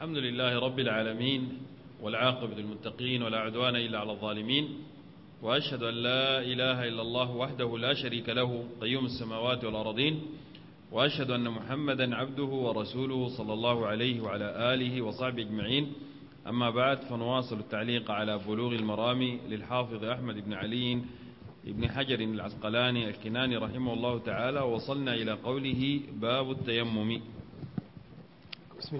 الحمد لله رب العالمين، والعاقبة للمتقين، ولا عدوان إلا على الظالمين، وأشهد أن لا إله إلا الله وحده لا شريك له قيوم السماوات والأرضين، وأشهد أن محمدا عبده ورسوله صلى الله عليه وعلى آله وصحبه أجمعين. أما بعد، فنواصل التعليق على بلوغ المرام للحافظ أحمد بن علي بن حجر العسقلاني الكناني رحمه الله تعالى، وصلنا إلى قوله: باب التيمم. بسم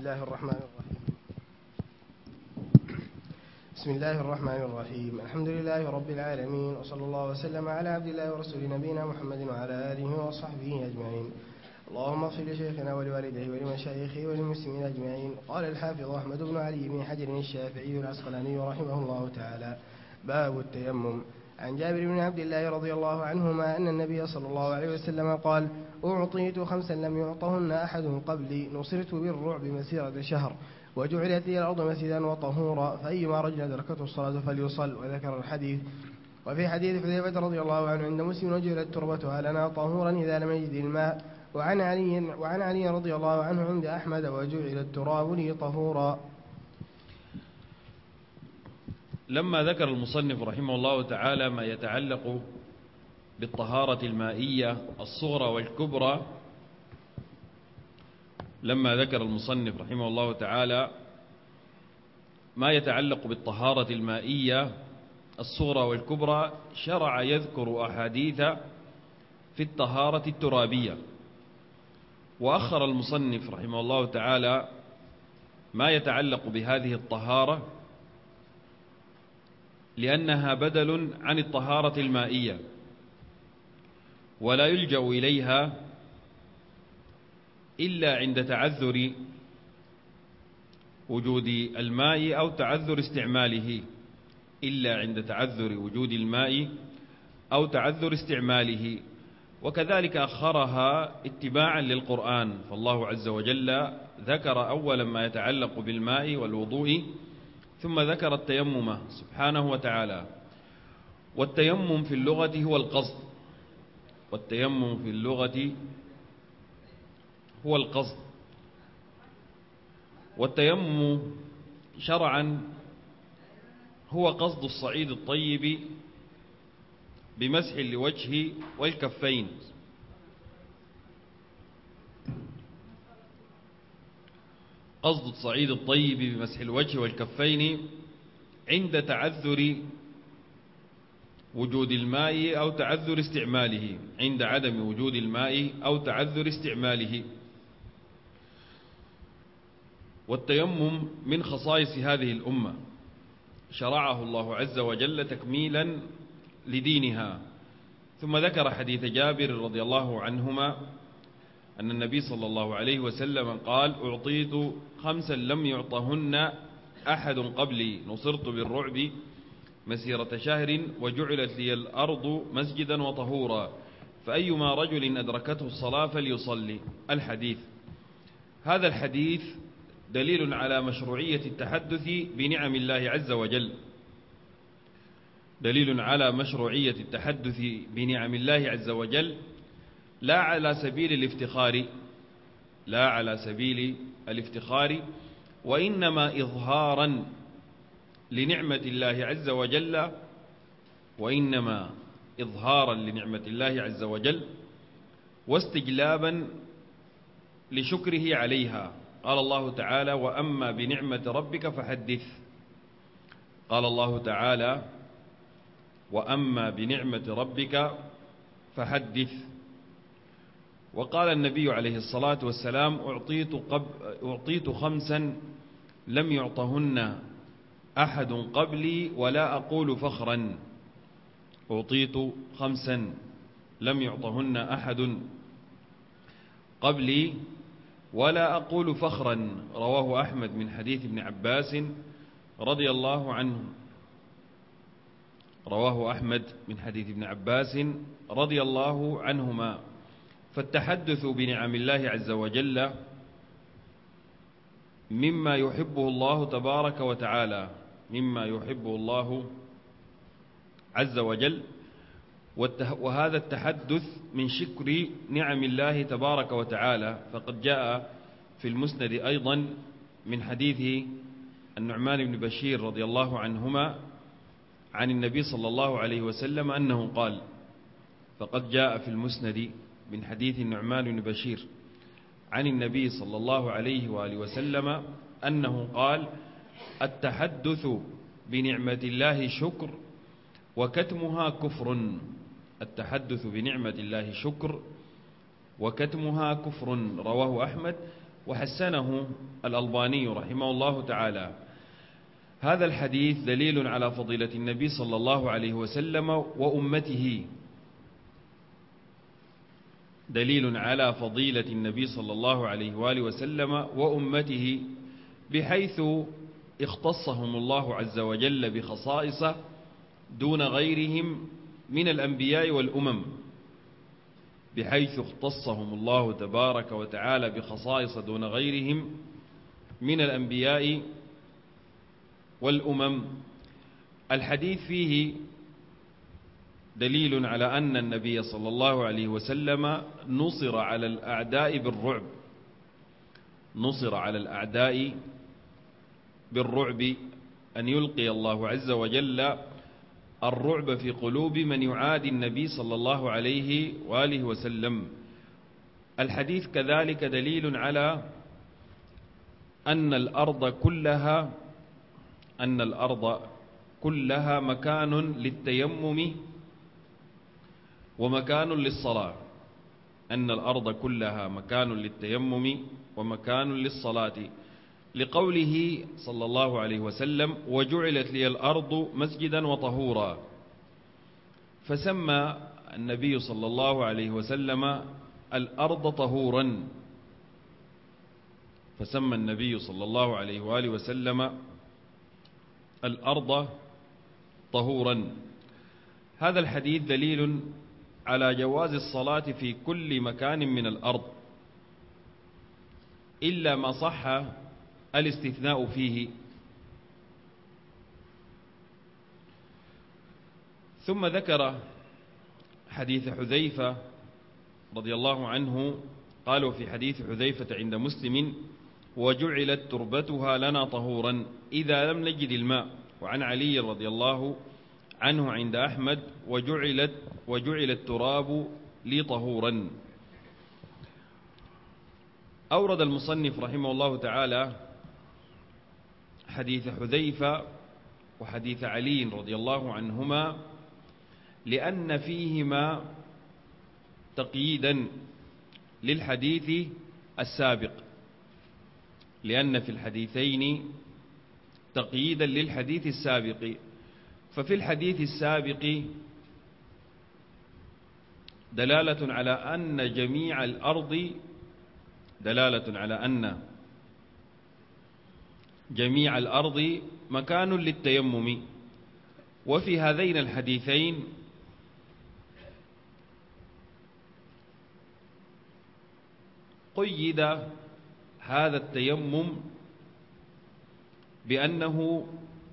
الله الرحمن الرحيم. الحمد لله رب العالمين، وصلى الله وسلم على عبد الله ورسول نبينا محمد وعلى آله وصحبه أجمعين. اللهم اغفر لشيخنا ولوالديه ولمشايخه وللمسلمين أجمعين. قال الحافظ أحمد بن علي بن حجر الشافعي العسقلاني رحمه الله تعالى: باب التيمم. عن جابر بن عبد الله رضي الله عنهما أن النبي صلى الله عليه وسلم قال: أعطيت 5 لم يعطهن أحد قبلي، نصرت بالرعب مسيرة شهر، وجعلت لي الأرض مسجدا وطهورا، فأيما رجل أدركته الصلاة فليصل. وذكر الحديث. وفي حديث حذيفة رضي الله عنه عند مسلم: وجعلت تربتها لنا طهورا إذا لم يجد الماء. وعن علي رضي الله عنه عند أحمد: وجعل التراب لي طهورا. لما ذكر المصنف رحمه الله تعالى ما يتعلق بالطهارة المائية الصغرى والكبرى، لما ذكر المصنف رحمه الله تعالى ما يتعلق بالطهارة المائية الصغرى والكبرى، شرع يذكر أحاديث في الطهارة الترابية. وأخر المصنف رحمه الله تعالى ما يتعلق بهذه الطهارة لأنها بدل عن الطهارة المائية، ولا يلجأ إليها إلا عند تعذر وجود الماء أو تعذر استعماله، إلا عند تعذر وجود الماء أو تعذر استعماله. وكذلك أخرها اتباعا للقرآن، فالله عز وجل ذكر أولا ما يتعلق بالماء والوضوء، ثم ذكر التيمم سبحانه وتعالى. والتيمم في اللغة هو القصد، والتيمم في اللغة هو القصد. والتيمم شرعا هو قصد الصعيد الطيب بمسح لوجه والكفين. قصد الصعيد الطيب بمسح الوجه والكفين عند تعذر وجود الماء أو تعذر استعماله، عند عدم وجود الماء أو تعذر استعماله. والتيمم من خصائص هذه الأمة، شرعه الله عز وجل تكميلا لدينها. ثم ذكر حديث جابر رضي الله عنهما أن النبي صلى الله عليه وسلم قال: أعطيت 5 لم يعطهن أحد قبلي، نصرت بالرعب مسيرة شهر، وجعلت لي الأرض مسجدا وطهورا، فأيما رجل أدركته الصلاة فليصلي. الحديث. هذا الحديث دليل على مشروعية التحدث بنعم الله عز وجل، دليل على مشروعية التحدث بنعم الله عز وجل، لا على سبيل الافتخار، لا على سبيل الافتخار، وإنما إظهارا لنعمة الله عز وجل، وإنما إظهارا لنعمة الله عز وجل واستجلابا لشكره عليها. قال الله تعالى: وأما بنعمة ربك فحدث. قال الله تعالى: وأما بنعمة ربك فحدث. وقال النبي عليه الصلاة والسلام: أعطيت 5 لم يعطهن أحد قبلي ولا أقول فخرا. أعطيت 5 لم يعطهن أحد قبلي ولا أقول فخرا. رواه أحمد من حديث ابن عباس رضي الله عنه، رواه أحمد من حديث ابن عباس رضي الله عنهما. فالتحدث بنعم الله عز وجل مما يحبه الله تبارك وتعالى، مما يحبه الله عز وجل، وهذا التحدث من شكر نعم الله تبارك وتعالى. فقد جاء في المسند أيضا من حديث النعمان بن بشير رضي الله عنهما عن النبي صلى الله عليه وسلم أنه قال: فقد جاء في المسند من حديث النعمان بن بشير عن النبي صلى الله عليه وآله وسلم أنه قال: التحدث بنعمة الله شكر وكتمها كفر. التحدث بنعمة الله شكر وكتمها كفر. رواه أحمد وحسنه الألباني رحمه الله تعالى. هذا الحديث دليل على فضيلة النبي صلى الله عليه وسلم وأمته، دليل على فضيلة النبي صلى الله عليه وآله وسلم وأمته، بحيث اختصهم الله عز وجل بخصائص دون غيرهم من الأنبياء والأمم، بحيث اختصهم الله تبارك وتعالى بخصائص دون غيرهم من الأنبياء والأمم. الحديث فيه دليل على أن النبي صلى الله عليه وسلم نصر على الأعداء بالرعب، نصر على الأعداء بالرعب، أن يلقي الله عز وجل الرعب في قلوب من يعادي النبي صلى الله عليه وآله وسلم. الحديث كذلك دليل على أن الأرض كلها مكان للتيمم ومكان للصلاة، أن الأرض كلها مكان للتيمم ومكان للصلاة، لقوله صلى الله عليه وسلم: وجعلت لي الأرض مسجدا وطهورا. فسمى النبي صلى الله عليه وسلم الأرض طهورا، فسمى النبي صلى الله عليه وآله وسلم الأرض طهورا. هذا الحديث دليل على جواز الصلاة في كل مكان من الأرض، إلا ما صح الاستثناء فيه. ثم ذكر حديث حذيفة رضي الله عنه، قالوا في حديث حذيفة عند مسلم: وجعلت تربتها لنا طهورا إذا لم نجد الماء. وعن علي رضي الله عنه عند أحمد: وجعل التراب لي طهورا. أورد المصنف رحمه الله تعالى حديث حذيفة وحديث علي رضي الله عنهما لأن فيهما تقييدا للحديث السابق، لأن في الحديثين تقييدا للحديث السابق. ففي الحديث السابق دلالة على أن جميع الأرض جميع الأرض مكان للتيمم، وفي هذين الحديثين قيد هذا التيمم بأنه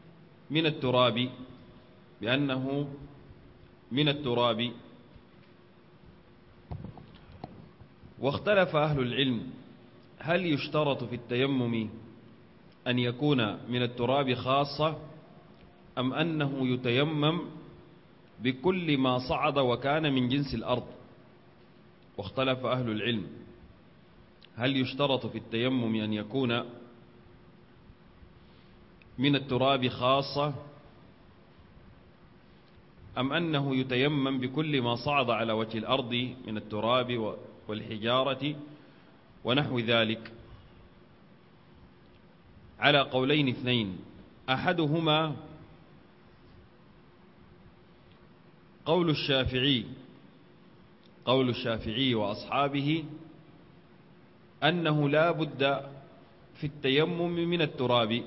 من التراب. واختلف أهل العلم: هل يشترط في التيمم أن يكون من التراب خاصة، أم أنه يتيمم بكل ما صعد وكان من جنس الأرض؟ واختلف أهل العلم: هل يشترط في التيمم أن يكون من التراب خاصة، أم أنه يتيمم بكل ما صعد على وجه الأرض من التراب والحجارة ونحو ذلك؟ على قولين اثنين: أحدهما قول الشافعي وأصحابه أنه لا بد في التيمم من التراب،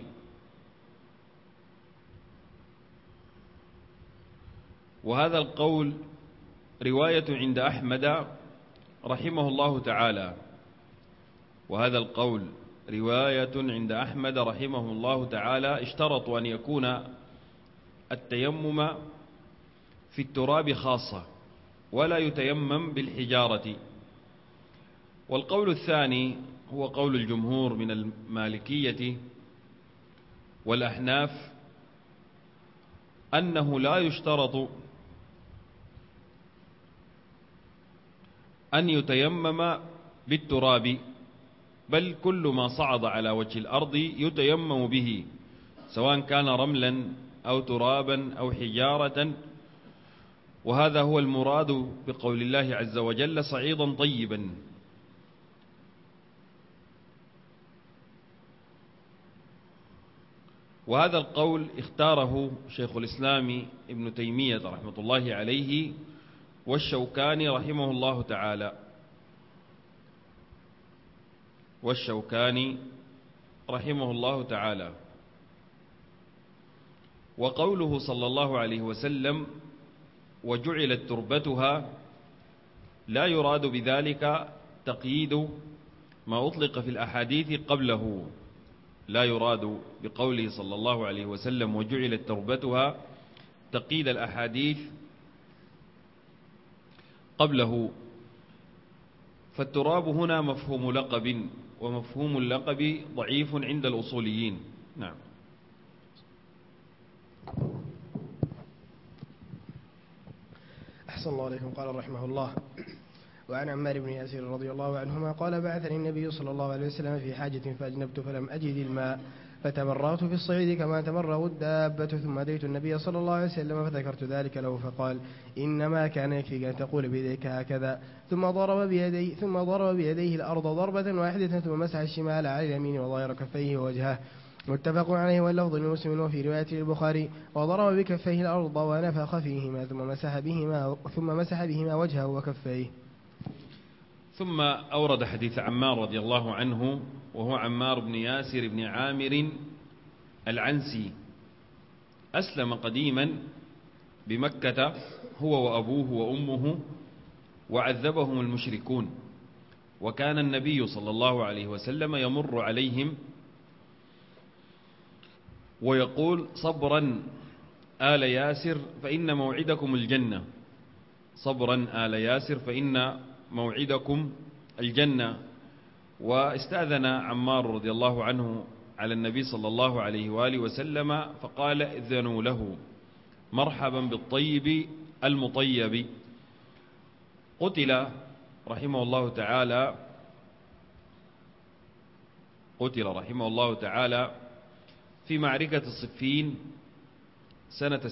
وهذا القول رواية عند أحمد رحمه الله تعالى، وهذا القول رواية عند أحمد رحمه الله تعالى اشترطوا أن يكون التيمم في التراب خاصة ولا يتيمم بالحجارة. والقول الثاني هو قول الجمهور من المالكية والأحناف أنه لا يشترط أن يتيمم بالتراب، بل كل ما صعد على وجه الأرض يتيمم به، سواء كان رملا أو ترابا أو حجارة. وهذا هو المراد بقول الله عز وجل صعيدا طيبا. وهذا القول اختاره شيخ الإسلام ابن تيمية رحمة الله عليه والشوكاني رحمه الله تعالى، وقوله صلى الله عليه وسلم وجعلت تربتها لا يراد بذلك تقييد ما أطلق في الأحاديث قبله، لا يراد بقوله صلى الله عليه وسلم وجعلت تربتها تقييد الأحاديث قبله، فالتراب هنا مفهوم لقب، ومفهوم اللقب ضعيف عند الأصوليين. نعم. أحسن الله عليكم. قال رحمه الله: وعن عمار بن ياسر رضي الله عنهما قال: بعثني النبي صلى الله عليه وسلم في حاجة فأجنبت فلم أجد الماء فتمرغت في الصعيد كما تمرغ الدابة، ثم أتيت النبي صلى الله عليه وسلم فذكرت ذلك له فقال: إنما كان يكفيك أن تقول بيديك هكذا، ثم ضرب بيديه الأرض ضربة واحدة، ثم مسح الشمال على اليمين وظاهر كفيه ووجهه. متفق عليه واللفظ لمسلم وفي رواية للبخاري: وضرب بكفيه الأرض ونفخ فيهما ثم مسح بهما وجهه وكفيه. ثم أورد حديث عمار رضي الله عنه، وهو عمار بن ياسر بن عامر العنسي، أسلم قديما بمكة هو وأبوه وأمه، وعذبهم المشركون، وكان النبي صلى الله عليه وسلم يمر عليهم ويقول: صبرا آل ياسر فإن موعدكم الجنة، صبرا آل ياسر فإن موعدكم الجنة. واستأذن عمار رضي الله عنه على النبي صلى الله عليه وآله وسلم فقال: إذنوا له، مرحبا بالطيب المطيب. قتل رحمه الله تعالى في معركة الصفين سنة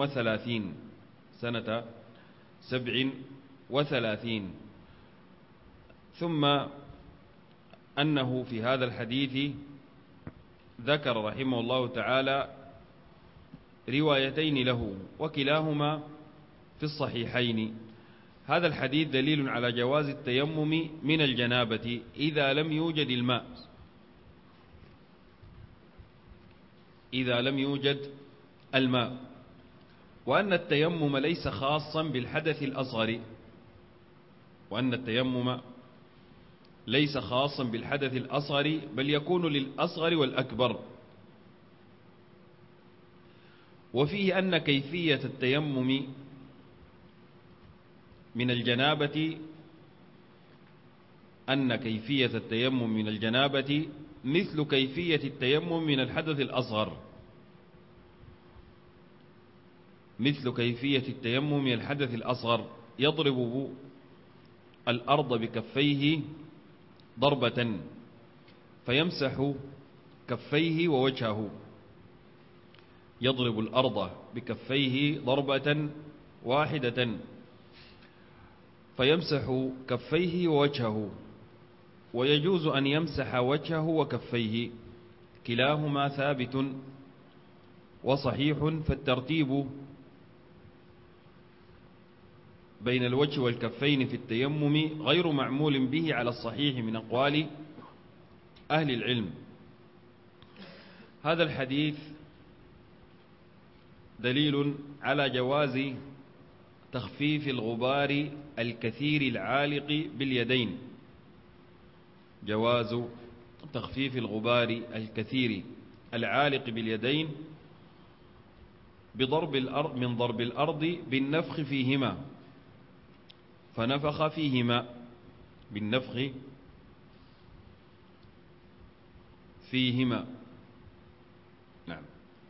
37. ثم أنه في هذا الحديث ذكر رحمه الله تعالى روايتين له، وكلاهما في الصحيحين. هذا الحديث دليل على جواز التيمم من الجنابة إذا لم يوجد الماء، وأن التيمم ليس خاصا بالحدث الأصغر، بل يكون للأصغر والأكبر. وفيه أن كيفية التيمم من الجنابة مثل كيفية التيمم من الحدث الأصغر، يضرب الأرض بكفيه ضربة فيمسح كفيه ووجهه، يضرب الأرض بكفيه ضربة واحدة فيمسح كفيه ووجهه، ويجوز أن يمسح وجهه وكفيه، كلاهما ثابت وصحيح، فالترتيب بين الوجه والكفين في التيمم غير معمول به على الصحيح من أقوال أهل العلم. هذا الحديث دليل على جواز تخفيف الغبار الكثير العالق باليدين، جواز تخفيف الغبار الكثير العالق باليدين من ضرب الأرض بالنفخ فيهما، فنفخ فيهما بالنفخ فيهما. نعم.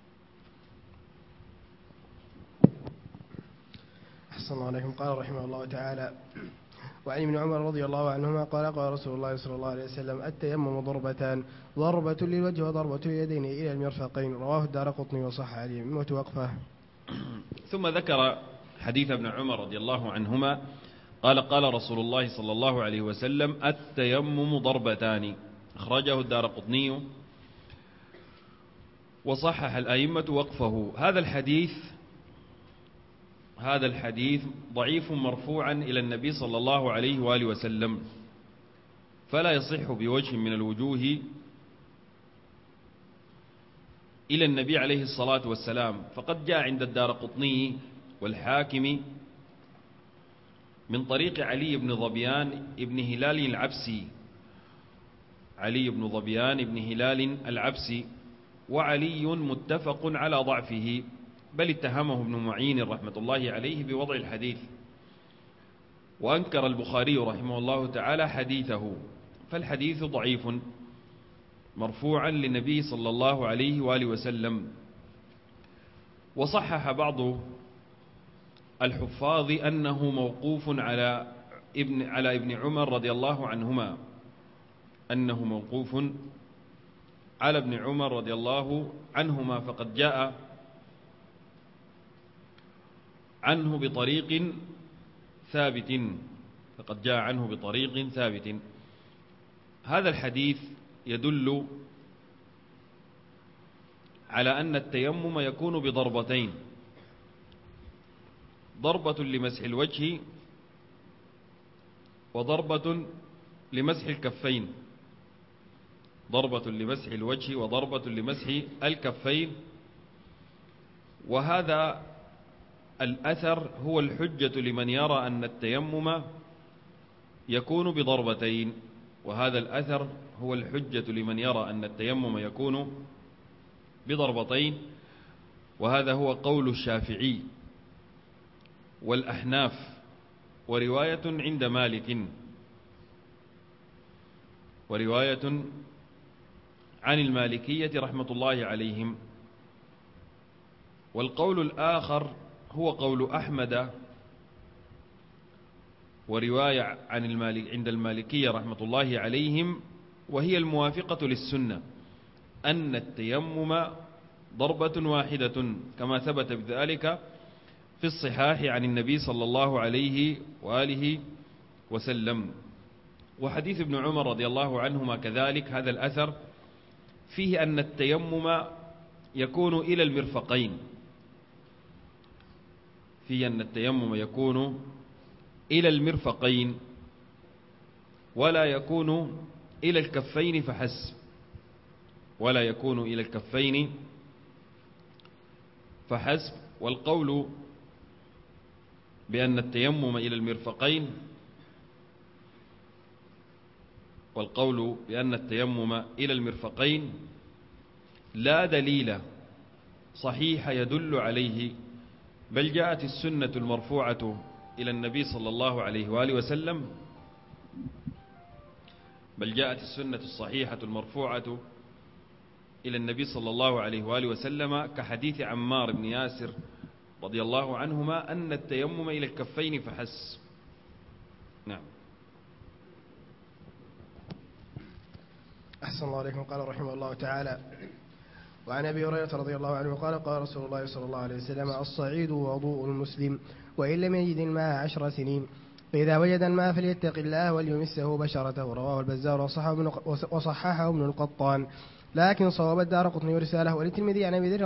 أحسن الله عليكم. قال رحمه الله تعالى: وعن ابن عمر رضي الله عنهما قال: قال رسول الله صلى الله عليه وسلم: التيمم ضربتان، ضربة للوجه وضربة اليدين إلى المرفقين. رواه الدارقطني وصح عليه من وقفه. ثم ذكر حديث ابن عمر رضي الله عنهما قال: قال رسول الله صلى الله عليه وسلم: التيمم ضربتان، أخرجه الدارقطني وصحح الأئمة وقفه. هذا الحديث ضعيف مرفوعا إلى النبي صلى الله عليه وآله وسلم، فلا يصح بوجه من الوجوه إلى النبي عليه الصلاة والسلام. فقد جاء عند الدارقطني والحاكم من طريق علي بن ظبيان ابن هلال العبسي، علي بن ظبيان ابن هلال العبسي، وعلي متفق على ضعفه، بل اتهمه ابن معين رحمة الله عليه بوضع الحديث، وأنكر البخاري رحمه الله تعالى حديثه، فالحديث ضعيف مرفوعا للنبي صلى الله عليه وآله وسلم. وصحح بعض الحفاظ أنه موقوف على ابن عمر رضي الله عنهما، أنه موقوف على ابن عمر رضي الله عنهما، فقد جاء عنه بطريق ثابت. هذا الحديث يدل على أن التيمم يكون بضربتين: ضربة لمسح الوجه وضربة لمسح الكفين، ضربة لمسح الوجه وضربة لمسح الكفين. وهذا الأثر هو الحجة لمن يرى أن التيمم يكون بضربتين، وهذا الأثر هو الحجة لمن يرى أن التيمم يكون بضربتين، وهذا هو قول الشافعي والأحناف، ورواية عند مالك، ورواية عن المالكية رحمة الله عليهم. والقول الآخر هو قول أحمد، ورواية عند المالكية رحمة الله عليهم، وهي الموافقة للسنة، أن التيمم ضربة واحدة كما ثبت بذلك في الصحاح عن النبي صلى الله عليه وآله وسلم. وحديث ابن عمر رضي الله عنهما كذلك، هذا الأثر فيه أن التيمم يكون إلى المرفقين، إلى المرفقين ولا يكون إلى الكفين فحسب. والقول بأن التيمم إلى المرفقين لا دليل صحيح يدل عليه، بل جاءت السنة المرفوعة إلى النبي صلى الله عليه وآله وسلم، بل جاءت السنة الصحيحة المرفوعة إلى النبي صلى الله عليه وآله وسلم كحديث عمار بن ياسر رضي الله عنهما أن التيمم إلى الكفين فحسب. نعم. أحسن الله عليكم. قال رحمه الله تعالى: وعن أبي هريرة رضي الله عنه قال: قال رسول الله صلى الله عليه وسلم: الصعيد وضوء المسلم، وإن لم يجد الماء 10 سنين، فإذا وجد الماء فليتق الله وليمسه بشرته. رواه البزار وصححه ابن القطان، لكن صواب الدارقطني ورساله. وللترمذي عن أبي ذر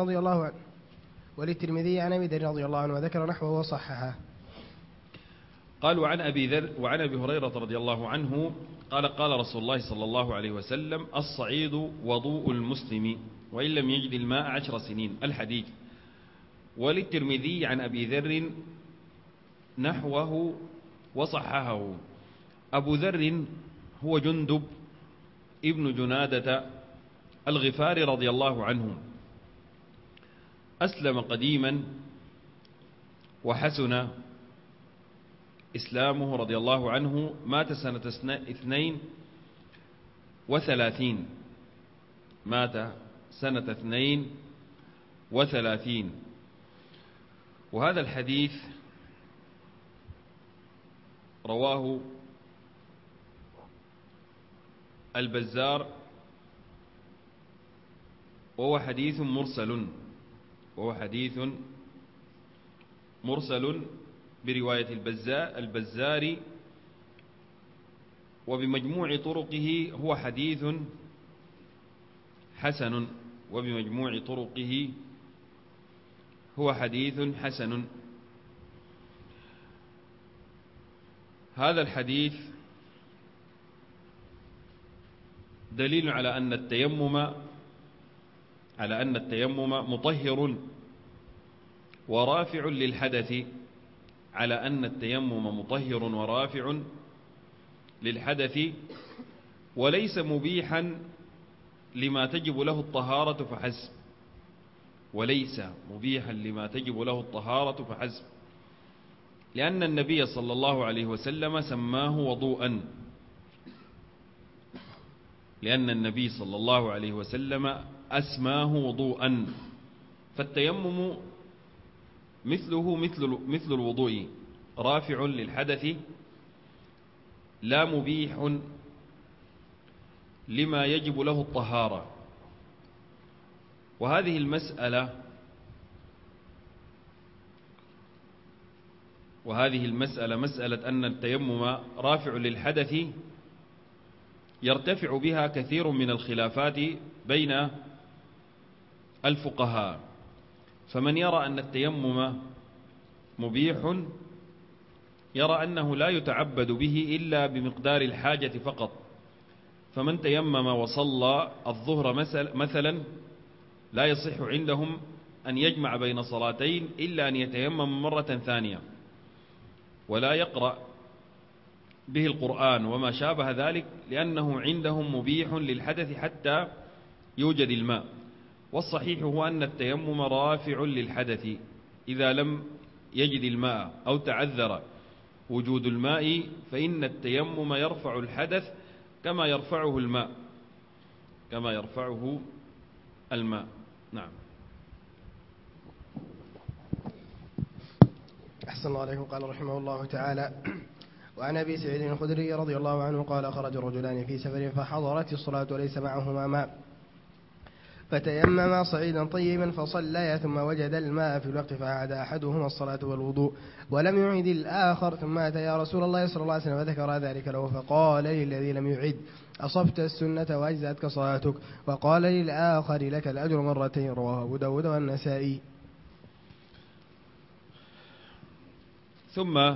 رضي الله عنه وذكر نحوه وصححه. قال: وعن أبي هريرة رضي الله عنه قال: قال رسول الله صلى الله عليه وسلم: الصعيد وضوء المسلم، وإن لم يجد الماء 10 سنين. الحديث. وللترمذي عن أبي ذر نحوه وصححه. أبو ذر هو جندب ابن جنادة الغفاري رضي الله عنه، أسلم قديما وحسن إسلامه رضي الله عنه، مات سنة 32 مات سنة 32. وهذا الحديث رواه البزار، وهو حديث مرسل برواية البزار، وبمجموع طرقه هو حديث حسن. هذا الحديث دليل على أن التيمم مطهر ورافع للحدث، وليس مبيحا لما تجب له الطهارة فحسب، لأن النبي صلى الله عليه وسلم سماه وضوءا، فالتيمم مثله مثل الوضوء، رافع للحدث لا مبيح لما يجب له الطهارة. وهذه المسألة مسألة أن التيمم رافع للحدث يرتفع بها كثير من الخلافات بين الفقهاء، فمن يرى أن التيمم مبيح يرى أنه لا يتعبد به إلا بمقدار الحاجة فقط، فمن تيمم وصلى الظهر مثلا لا يصح عندهم أن يجمع بين صلاتين إلا أن يتيمم مرة ثانية، ولا يقرأ به القرآن وما شابه ذلك، لأنه عندهم مبيح للحدث حتى يوجد الماء. والصحيح هو أن التيمم رافع للحدث إذا لم يجد الماء أو تعذر وجود الماء، فإن التيمم يرفع الحدث كما يرفعه الماء. نعم. أحسن الله عليكم. قال رحمه الله تعالى: وعن أبي سعيد الخدري رضي الله عنه قال: خرج رجلان في سفر فحضرت الصلاة وليس معهما ماء، فتيمما صعيدا طيبا فصليا، ثم وجد الماء في الوقت فأعاد أحدهما الصلاة والوضوء ولم يعد الآخر، ثم أتى يا رسول الله صلى الله عليه وسلم فذكر ذلك له، فقال للذي لم يعد: أصبت السنة وأجزأتك صلاتك، وقال للآخر: لك الأجر مرتين. رواه أبو داود والنسائي. ثم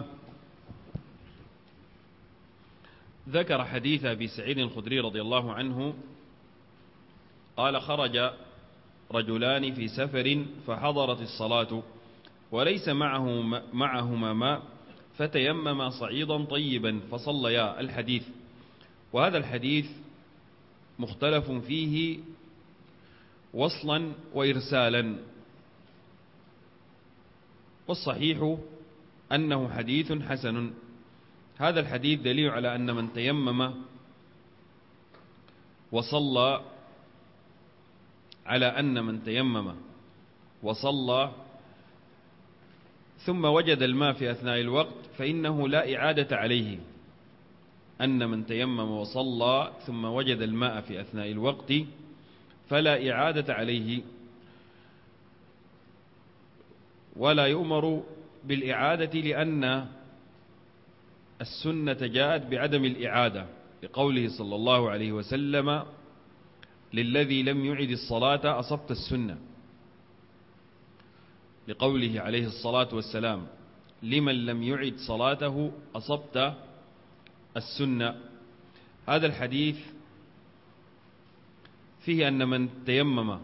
ذكر حديث أبي سعيد الخدري رضي الله عنه قال: خرج رجلان في سفر فحضرت الصلاة وليس معهما ماء، فتيمما صعيدا طيبا فصليا. الحديث. وهذا الحديث مختلف فيه وصلا وإرسالا، والصحيح أنه حديث حسن. هذا الحديث دليل على أن من تيمم وصلى ثم وجد الماء في أثناء الوقت فإنه لا إعادة عليه. أن من تيمم وصلى ثم وجد الماء في أثناء الوقت فلا إعادة عليه، ولا يؤمر بالإعادة، لأن السنة جاءت بعدم الإعادة، لقوله صلى الله عليه وسلم: للذي لم يعد الصلاة أصبت السنة، لقوله عليه الصلاة والسلام: لمن لم يعد صلاته أصبت السنة. هذا الحديث فيه أن من تيمم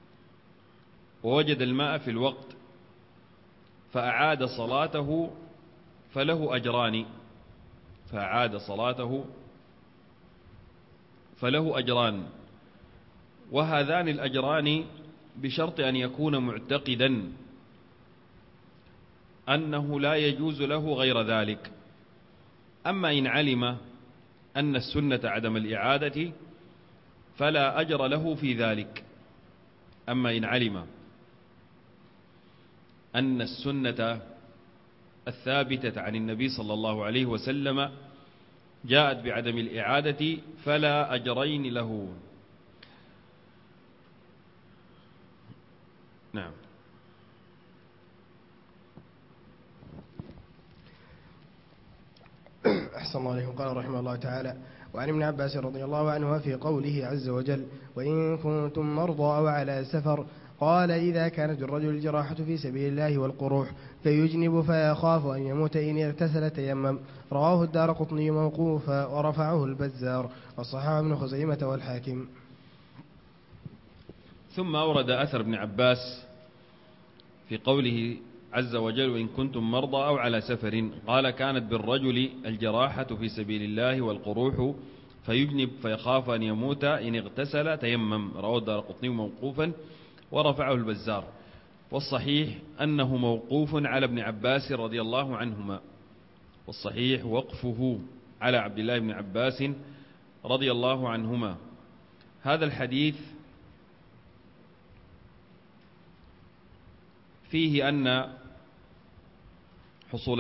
ووجد الماء في الوقت فأعاد صلاته فله أجران، وهذان الأجران بشرط أن يكون معتقدا أنه لا يجوز له غير ذلك. أما إن علم أن السنة عدم الإعادة فلا أجر له في ذلك. أما إن علم أن السنة الثابتة عن النبي صلى الله عليه وسلم جاءت بعدم الإعادة فلا أجرين له. نعم. أحسن الله عليكم. قال رحمه الله تعالى: وعن ابن عباس رضي الله عنه في قوله عز وجل: وإن كنتم مرضى أو على سفر، قال: إذا كانت الرجل الجراحة في سبيل الله والقروح فيجنب فيخاف أن يموت إن اغتسل تيمم. رواه الدارقطني موقوفا ورفعه البزار وصححه ابن خزيمة والحاكم. ثم أورد أثر ابن عباس في قوله عز وجل: وإن كنتم مرضى أو على سفر، قال: كانت بالرجل الجراحة في سبيل الله والقروح فيجنب فيخاف أن يموت إن اغتسل تيمم. رواه الدارقطني موقوفا ورفعه البزار. والصحيح أنه موقوف على ابن عباس رضي الله عنهما، والصحيح وقفه على عبد الله بن عباس رضي الله عنهما. هذا الحديث فيه أن حصول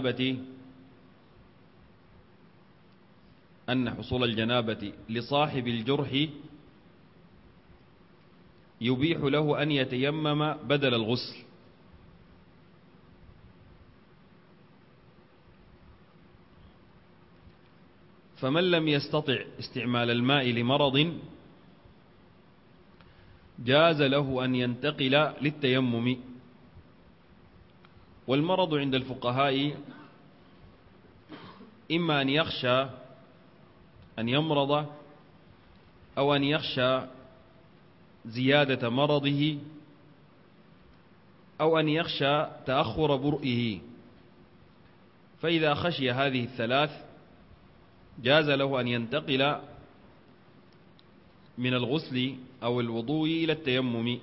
الجنابة لصاحب الجرح يبيح له أن يتيمم بدل الغسل، فمن لم يستطع استعمال الماء لمرض جاز له أن ينتقل للتيمم. والمرض عند الفقهاء إما أن يخشى أن يمرض أو أن يخشى زيادة مرضه أو أن يخشى تأخر برئه. فإذا خشي هذه الثلاث جاز له أن ينتقل من الغسل أو الوضوء إلى التيمم.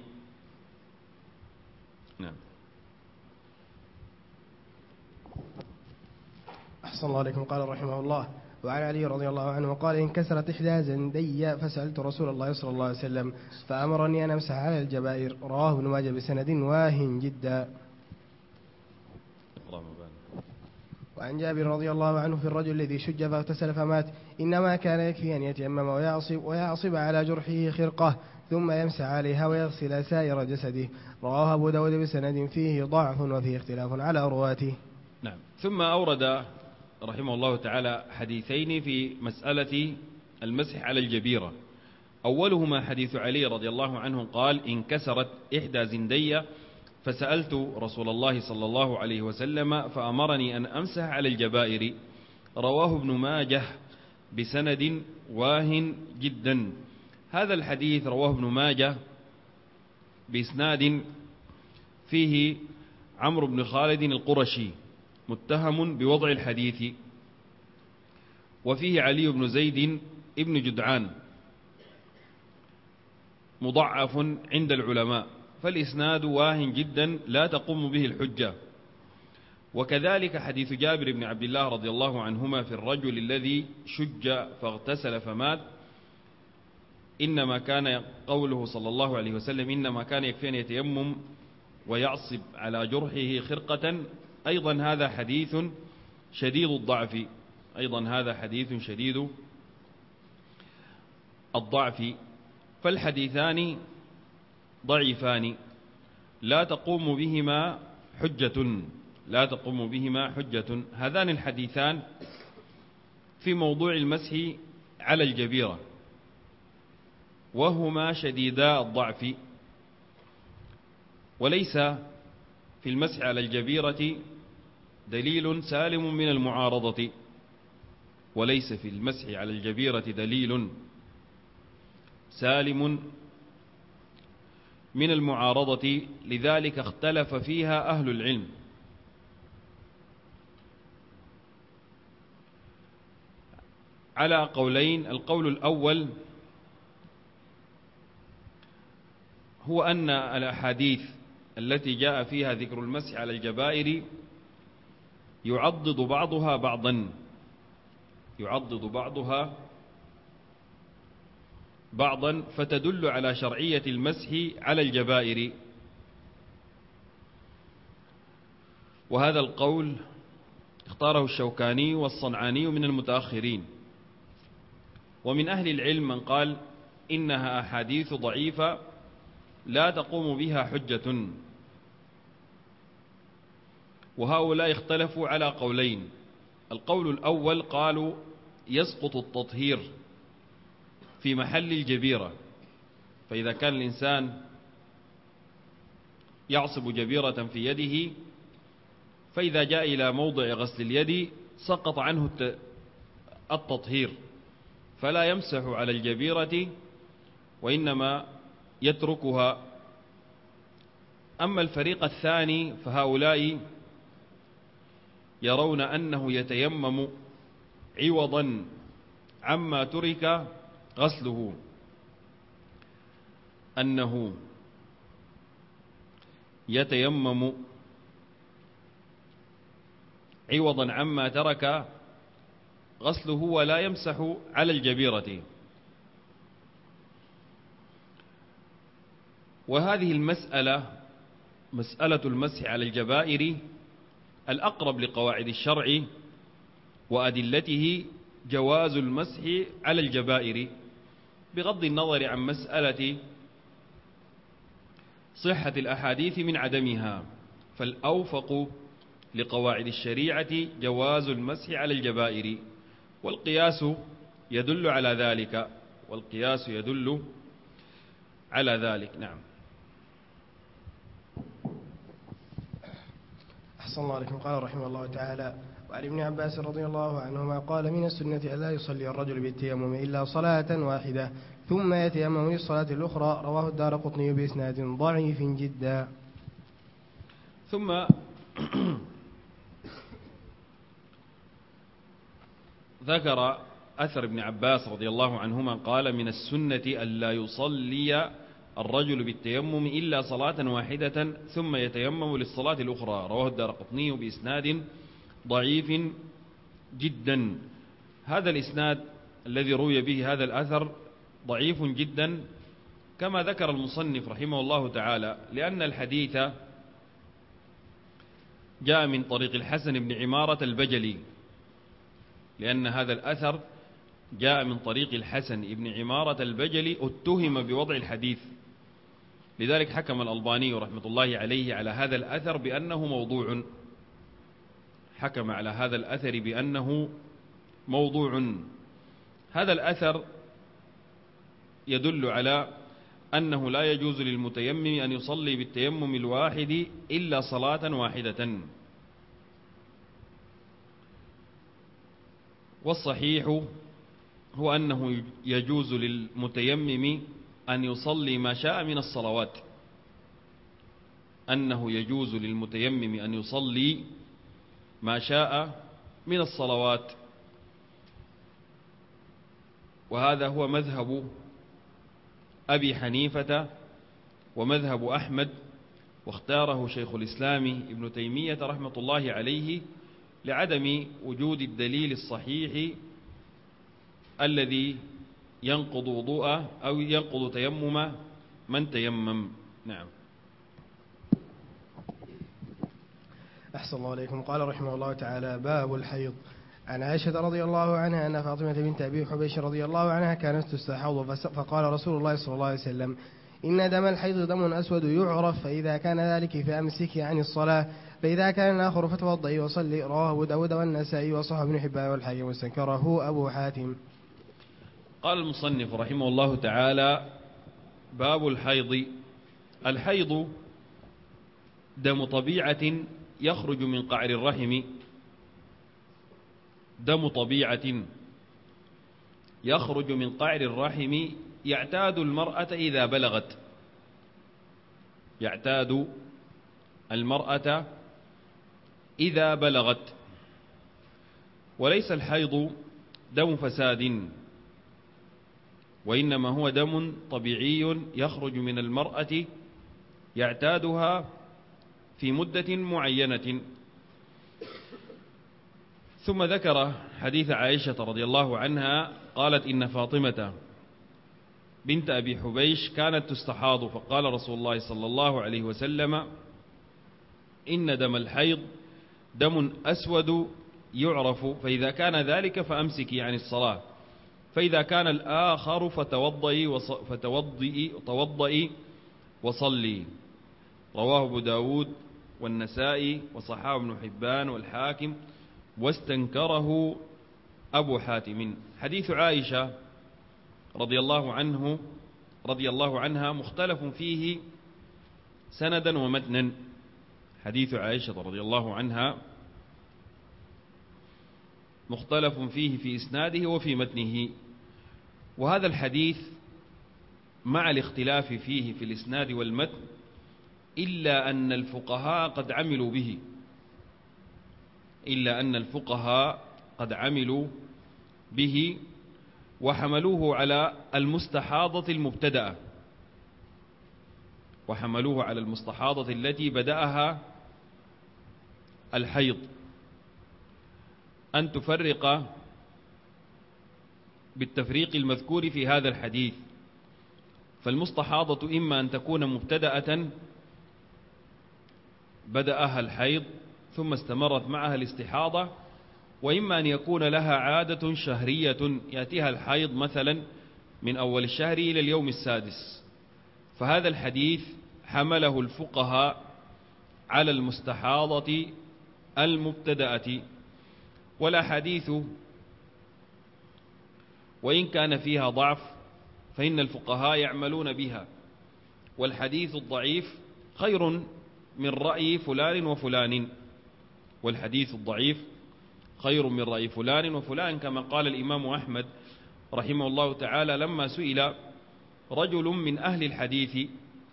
نعم. أحسن الله عليكم. قال رحمه الله: وعن علي رضي الله عنه قال: انكسرت إحدى زندي فسألت رسول الله صلى الله عليه وسلم فأمرني أن أمسح على الجبائر. رواه ابن ماجه بسند واه جدا. وعن جابر رضي الله عنه في الرجل الذي شج فاغتسل فمات: إنما كان يكفي أن يتيمم ويعصب على جرحه خرقة ثم يمسح عليها ويغسل سائر جسده. رواه أبو داود بسند فيه ضعف وفيه اختلاف على رواته. نعم. ثم أورد رحمه الله تعالى حديثين في مسألة المسح على الجبيرة. أولهما حديث علي رضي الله عنه قال: انكسرت إحدى زندي فسألت رسول الله صلى الله عليه وسلم فأمرني أن أمسح على الجبائر. رواه ابن ماجه بسند واه جدا. هذا الحديث رواه ابن ماجه بإسناد فيه عمرو بن خالد القرشي متهم بوضع الحديث، وفيه علي بن زيد ابن جدعان مضعف عند العلماء، فالإسناد واه جدا لا تقوم به الحجة. وكذلك حديث جابر بن عبد الله رضي الله عنهما في الرجل الذي شج فاغتسل فمات، إنما كان قوله صلى الله عليه وسلم: إنما كان يكفي أن يتيمم ويعصب على جرحه خرقة. أيضا هذا حديث شديد الضعف، فالحديثان ضعيفان لا تقوم بهما حجة. هذان الحديثان في موضوع المسح على الجبيرة، وهما شديدا الضعف، وليس في المسح على الجبيرة دليل سالم من المعارضة، لذلك اختلف فيها أهل العلم. على قولين: القول الأول هو أن الأحاديث التي جاء فيها ذكر المسح على الجبائر يعضد بعضها بعضا فتدل على شرعية المسح على الجبائر. وهذا القول اختاره الشوكاني والصنعاني من المتأخرين. ومن أهل العلم من قال إنها أحاديث ضعيفة لا تقوم بها حجة. وهؤلاء اختلفوا على قولين. القول الأول قالوا يسقط التطهير في محل الجبيرة، فإذا كان الإنسان يعصب جبيرة في يده فإذا جاء إلى موضع غسل اليد سقط عنه التطهير، فلا يمسح على الجبيرة وإنما يتركها. أما الفريق الثاني فهؤلاء يرون أنه يتيمم عوضا عما ترك غسله، أنه يتيمم عوضا عما ترك غسله ولا يمسح على الجبيرة. وهذه المسألة، مسألة المسح على الجبائر، الأقرب لقواعد الشرع وأدلته جواز المسح على الجبائر، بغض النظر عن مسألة صحة الأحاديث من عدمها. فالأوفق لقواعد الشريعة جواز المسح على الجبائر، والقياس يدل على ذلك، والقياس يدل على ذلك. نعم. أحسن الله عليكم. قال رحمه الله تعالى: وعن ابن عباس رضي الله عنهما قال: من السنة ألا يصلي الرجل بالتيمم إلا صلاة واحدة ثم يتيمم للصلاة الأخرى. رواه الدارقطني بإسناد ضعيف جدا. ثم ذكر أثر ابن عباس رضي الله عنهما قال: من السنة ألا يصلي الرجل بالتيمم إلا صلاة واحدة ثم يتيمم للصلاة الأخرى. رواه الدارقطني بإسناد ضعيف جدا. هذا الإسناد الذي روي به هذا الأثر ضعيف جدا كما ذكر المصنف رحمه الله تعالى، لأن الحديث جاء من طريق الحسن بن عمارة البجلي، لأن هذا الأثر جاء من طريق الحسن بن عمارة البجلي اتهم بوضع الحديث، لذلك حكم الألباني رحمة الله عليه على هذا الأثر بأنه موضوع، حكم على هذا الأثر بأنه موضوع. هذا الأثر يدل على أنه لا يجوز للمتيمم أن يصلي بالتيمم الواحد إلا صلاة واحدة. والصحيح هو أنه يجوز للمتيمم أن يصلي ما شاء من الصلوات، أنه يجوز للمتيمم أن يصلي ما شاء من الصلوات. وهذا هو مذهب أبي حنيفة ومذهب أحمد، واختاره شيخ الإسلام ابن تيمية رحمة الله عليه لعدم وجود الدليل الصحيح الذي ينقض وضوءه أو ينقض تيمم من تيمم. نعم. أحسن الله عليكم. قال رحمه الله تعالى: باب الحيض. عن عائشة رضي الله عنها أن فاطمة بنت أبي حبيش رضي الله عنها كانت تستحاض، فقال رسول الله صلى الله عليه وسلم: إن دم الحيض دم أسود يعرف، فإذا كان ذلك فأمسكي عن الصلاة، فإذا كان الآخر فتوضئي وصلي. رواه أبو داود والنسائي وصححه ابن حبان والحاكم واستنكره أبو حاتم. قال المصنف رحمه الله تعالى: باب الحيض. الحيض دم طبيعة يخرج من قعر الرحم، دم طبيعة يخرج من قعر الرحم يعتاد المرأة إذا بلغت، يعتاد المرأة إذا بلغت. وليس الحيض دم فساد، وإنما هو دم طبيعي يخرج من المرأة يعتادها في مدة معينة. ثم ذكر حديث عائشة رضي الله عنها قالت: إن فاطمة بنت أبي حبيش كانت تستحاض، فقال رسول الله صلى الله عليه وسلم: إن دم الحيض دم أسود يعرف، فإذا كان ذلك فأمسكي عن الصلاة، فإذا كان الآخر فتوضئي وصلي. رواه أبو داود والنسائي وصححه ابن حبان والحاكم واستنكره أبو حاتم. حديث عائشة رضي الله عنها مختلف فيه سندا ومتنا. حديث عائشة رضي الله عنها مختلف فيه في إسناده وفي متنه، وهذا الحديث مع الاختلاف فيه في الإسناد والمتن إلا أن الفقهاء قد عملوا به وحملوه على المستحاضة التي بدأها الحيض، أن تفرق بالتفريق المذكور في هذا الحديث. فالمستحاضة إما أن تكون مبتدأة بدأها الحيض ثم استمرت معها الاستحاضة، وإما أن يكون لها عادة شهرية يأتيها الحيض مثلا من أول الشهر إلى اليوم السادس. فهذا الحديث حمله الفقهاء على المستحاضة المبتدأة، والأحاديث وإن كان فيها ضعف فإن الفقهاء يعملون بها، والحديث الضعيف خير من رأي فلان وفلان، والحديث الضعيف خير من رأي فلان وفلان، كما قال الإمام أحمد رحمه الله تعالى لما سئل رجل من أهل الحديث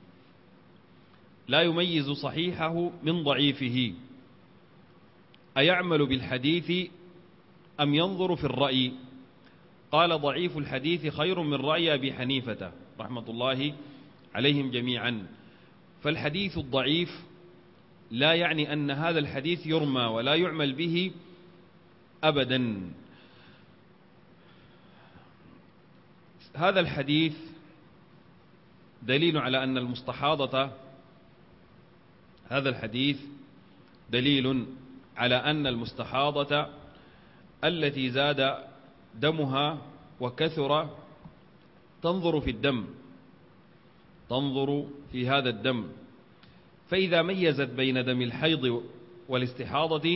لا يميز صحيحه من ضعيفه: أيعمل بالحديث أم ينظر في الرأي؟ قال: ضعيف الحديث خير من رأي أبي حنيفة رحمة الله عليهم جميعا. فالحديث الضعيف لا يعني أن هذا الحديث يرمى ولا يعمل به أبدا. هذا الحديث دليل على أن المستحاضة التي زاد دمها وكثر تنظر في هذا الدم، فإذا ميزت بين دم الحيض والاستحاضة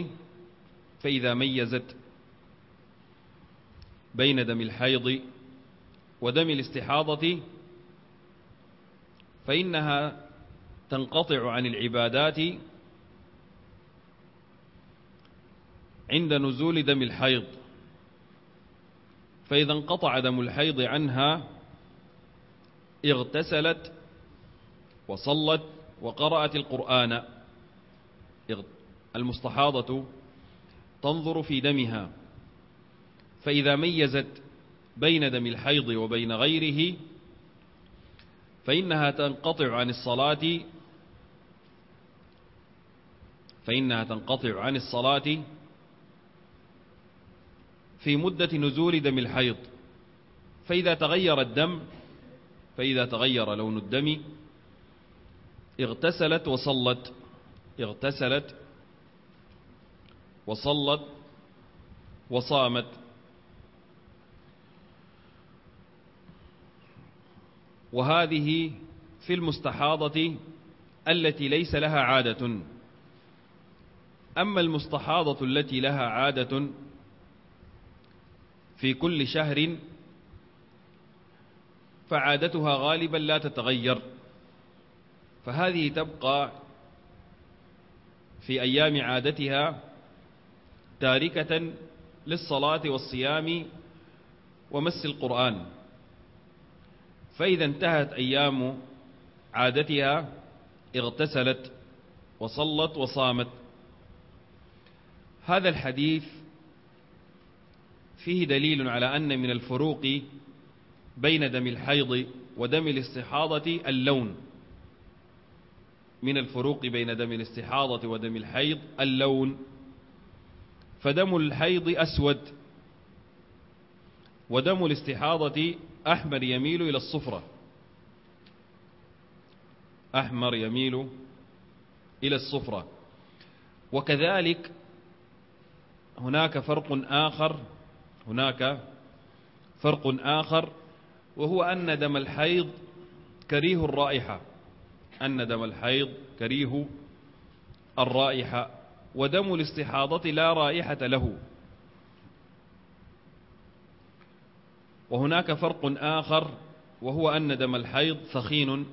بين دم الحيض ودم الاستحاضة فإنها تنقطع عن العبادات عند نزول دم الحيض، فإذا انقطع دم الحيض عنها اغتسلت وصلت وقرأت القرآن. المستحاضة تنظر في دمها، فإذا ميزت بين دم الحيض وبين غيره فإنها تنقطع عن الصلاة في مدة نزول دم الحيض. فإذا تغير لون الدم اغتسلت وصلت وصامت. وهذه في المستحاضة التي ليس لها عادة. أما المستحاضة التي لها عادة في كل شهر فعادتها غالبا لا تتغير، فهذه تبقى في أيام عادتها تاركة للصلاة والصيام ومس القرآن، فإذا انتهت أيام عادتها اغتسلت وصلت وصامت. هذا الحديث فيه دليل على أن من الفروق بين دم الحيض ودم الاستحاضة اللون. فدم الحيض أسود ودم الاستحاضة أحمر يميل إلى الصفرة، أحمر يميل إلى الصفرة. وكذلك هناك فرق آخر وهو أن دم الحيض كريه الرائحة، أن دم الحيض كريه الرائحة، ودم الاستحاضة لا رائحة له. وهناك فرق آخر وهو أن دم الحيض ثخين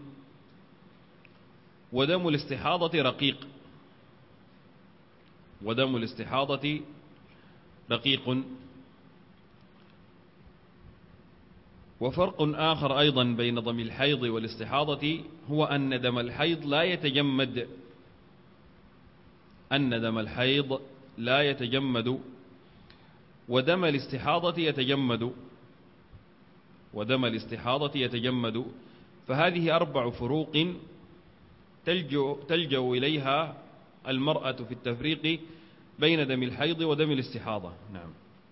ودم الاستحاضة رقيق، ودم الاستحاضة رقيق. وفرق آخر أيضا بين دم الحيض والاستحاضة هو أن دم الحيض لا يتجمد، أن دم الحيض لا يتجمد، ودم الاستحاضة يتجمد، ودم الاستحاضة يتجمد. فهذه 4 فروق تلجأ إليها المرأة في التفريق بين دم الحيض ودم الاستحاضة. نعم.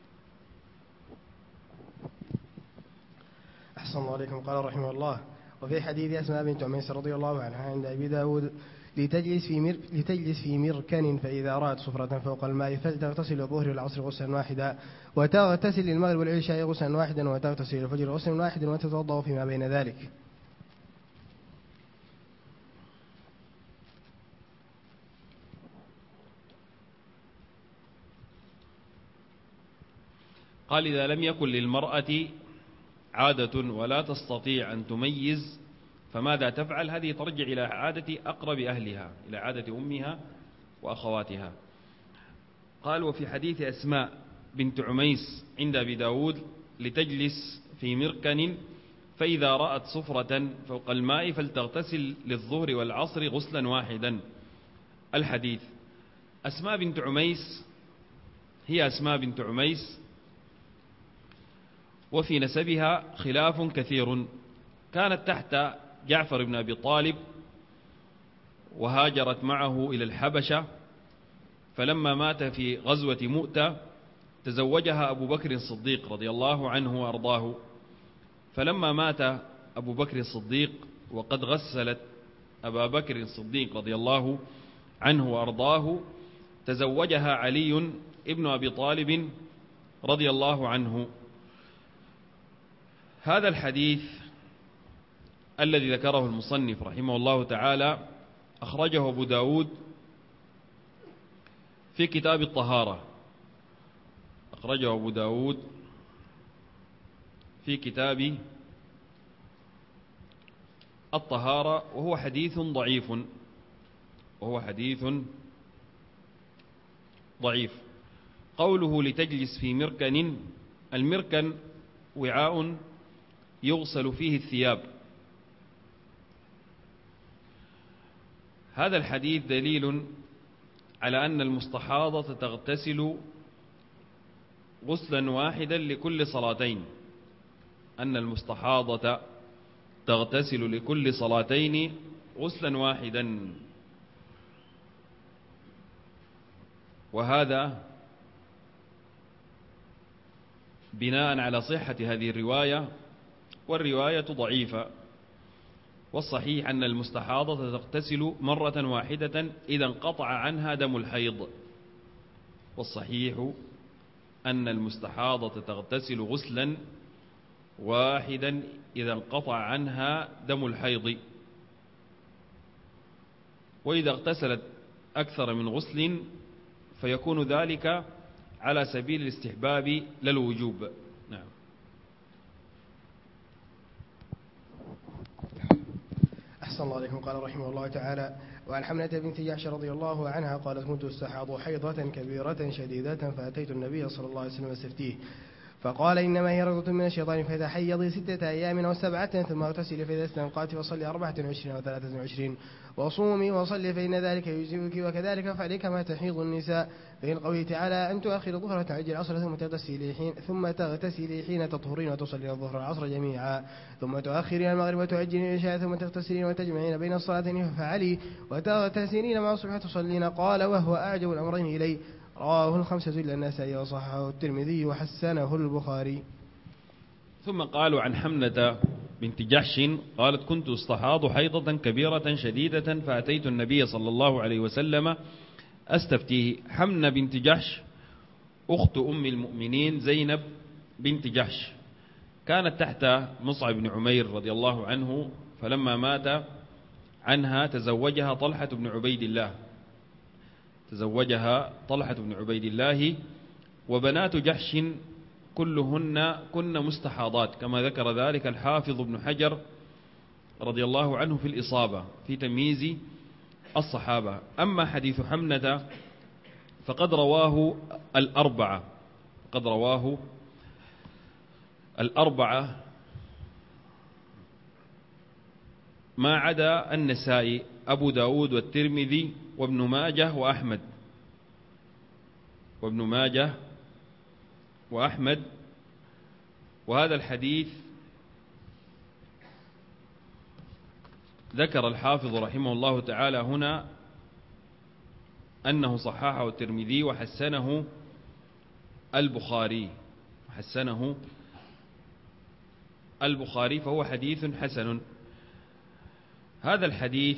أحسن الله عليكم. قال رحمه الله: وفي حديث أسماء بنت عميس رضي الله عنها عند أبي داود: لتجلس في مركن، فإذا رأت صفرة فوق الماء فلتغتسل الظهر والعصر غسلا واحدا، وتغتسل للمغرب والعشاء غسلا واحدا، وتغتسل للفجر غسلا واحدا، وتتوضأ فيما بين ذلك. قال: إذا لم يكن للمرأة عادة ولا تستطيع أن تميز فماذا تفعل؟ هذه ترجع إلى عادة أقرب أهلها، إلى عادة أمها وأخواتها. قال: وفي حديث أسماء بنت عميس عند أبي داود: لتجلس في مركن، فإذا رأت صفرة فوق الماء فلتغتسل للظهر والعصر غسلا واحدا. الحديث: أسماء بنت عميس هي أسماء بنت عميس، وفي نسبها خلاف كثير. كانت تحت جعفر بن أبي طالب، وهاجرت معه إلى الحبشة، فلما مات في غزوة مؤتة تزوجها أبو بكر الصديق رضي الله عنه وأرضاه. فلما مات أبو بكر الصديق وقد غسلت أبا بكر الصديق رضي الله عنه وأرضاه، تزوجها علي ابن أبي طالب رضي الله عنه. هذا الحديث الذي ذكره المصنف رحمه الله تعالى أخرجه أبو داود في كتاب الطهارة، أخرجه أبو داود في كتاب الطهارة، وهو حديث ضعيف، وهو حديث ضعيف. قوله لتجلس في مركن، المركن وعاء يغسل فيه الثياب. هذا الحديث دليل على أن المستحاضة تغتسل غسلا واحدا لكل صلاتين، أن المستحاضة تغتسل لكل صلاتين غسلا واحدا. وهذا بناء على صحة هذه الرواية، والرواية ضعيفة. والصحيح أن المستحاضة تغتسل مرة واحدة إذا انقطع عنها دم الحيض، والصحيح أن المستحاضة تغتسل غسلا واحدا إذا انقطع عنها دم الحيض. وإذا اغتسلت أكثر من غسل فيكون ذلك على سبيل الاستحباب لا الوجوب. نعم. أحسن الله عليكم. قال رحمه الله تعالى: وعن حملة بنت جحش رضي الله عنها قالت: كنت استحاض حيضة كبيرة شديدة، فأتيت النبي صلى الله عليه وسلم استفتيه، فقال: إنما هي رغبة من الشيطان، فتحيضي 6 أيام أو 7، ثم اغتسلي، فإذا استنقعت فصلي 24 أو 23، وصومي وصلي، فإن ذلك يجزئك، وكذلك افعلي كما تحيض النساء. فإن قوله تعالى: أن تؤخر الظهر تعجل العصر، ثم تغتسلي حين تطهرين، وتصلين الظهر والعصر جميعا، ثم تؤخرين المغرب وتعجلين العشاء، ثم تغتسلين وتجمعين بين الصلاتين، ففعلي، وتغتسلين مع الصبح تصلين. قال: وهو أعجب الأمرين إلي. رواه 5 إلا النسائي، وصححه الترمذي وحسنه البخاري. ثم قالوا عن حمنة بنت جحش قالت كنت استحاض حيضة كبيرة شديدة فأتيت النبي صلى الله عليه وسلم أستفتيه. حمنة بنت جحش أخت أم المؤمنين زينب بنت جحش، كانت تحت مصعب بن عمير رضي الله عنه، فلما مات عنها تزوجها طلحة بن عبيد الله، وبنات جحش كلهن كن مستحاضات، كما ذكر ذلك الحافظ ابن حجر رضي الله عنه في الإصابة في تمييز الصحابة. أما حديث حمنة فقد رواه الأربعة ما عدا النسائي، أبو داود والترمذي وابن ماجه وأحمد. وهذا الحديث ذكر الحافظ رحمه الله تعالى هنا أنه صححه الترمذي وحسنه البخاري، فهو حديث حسن. هذا الحديث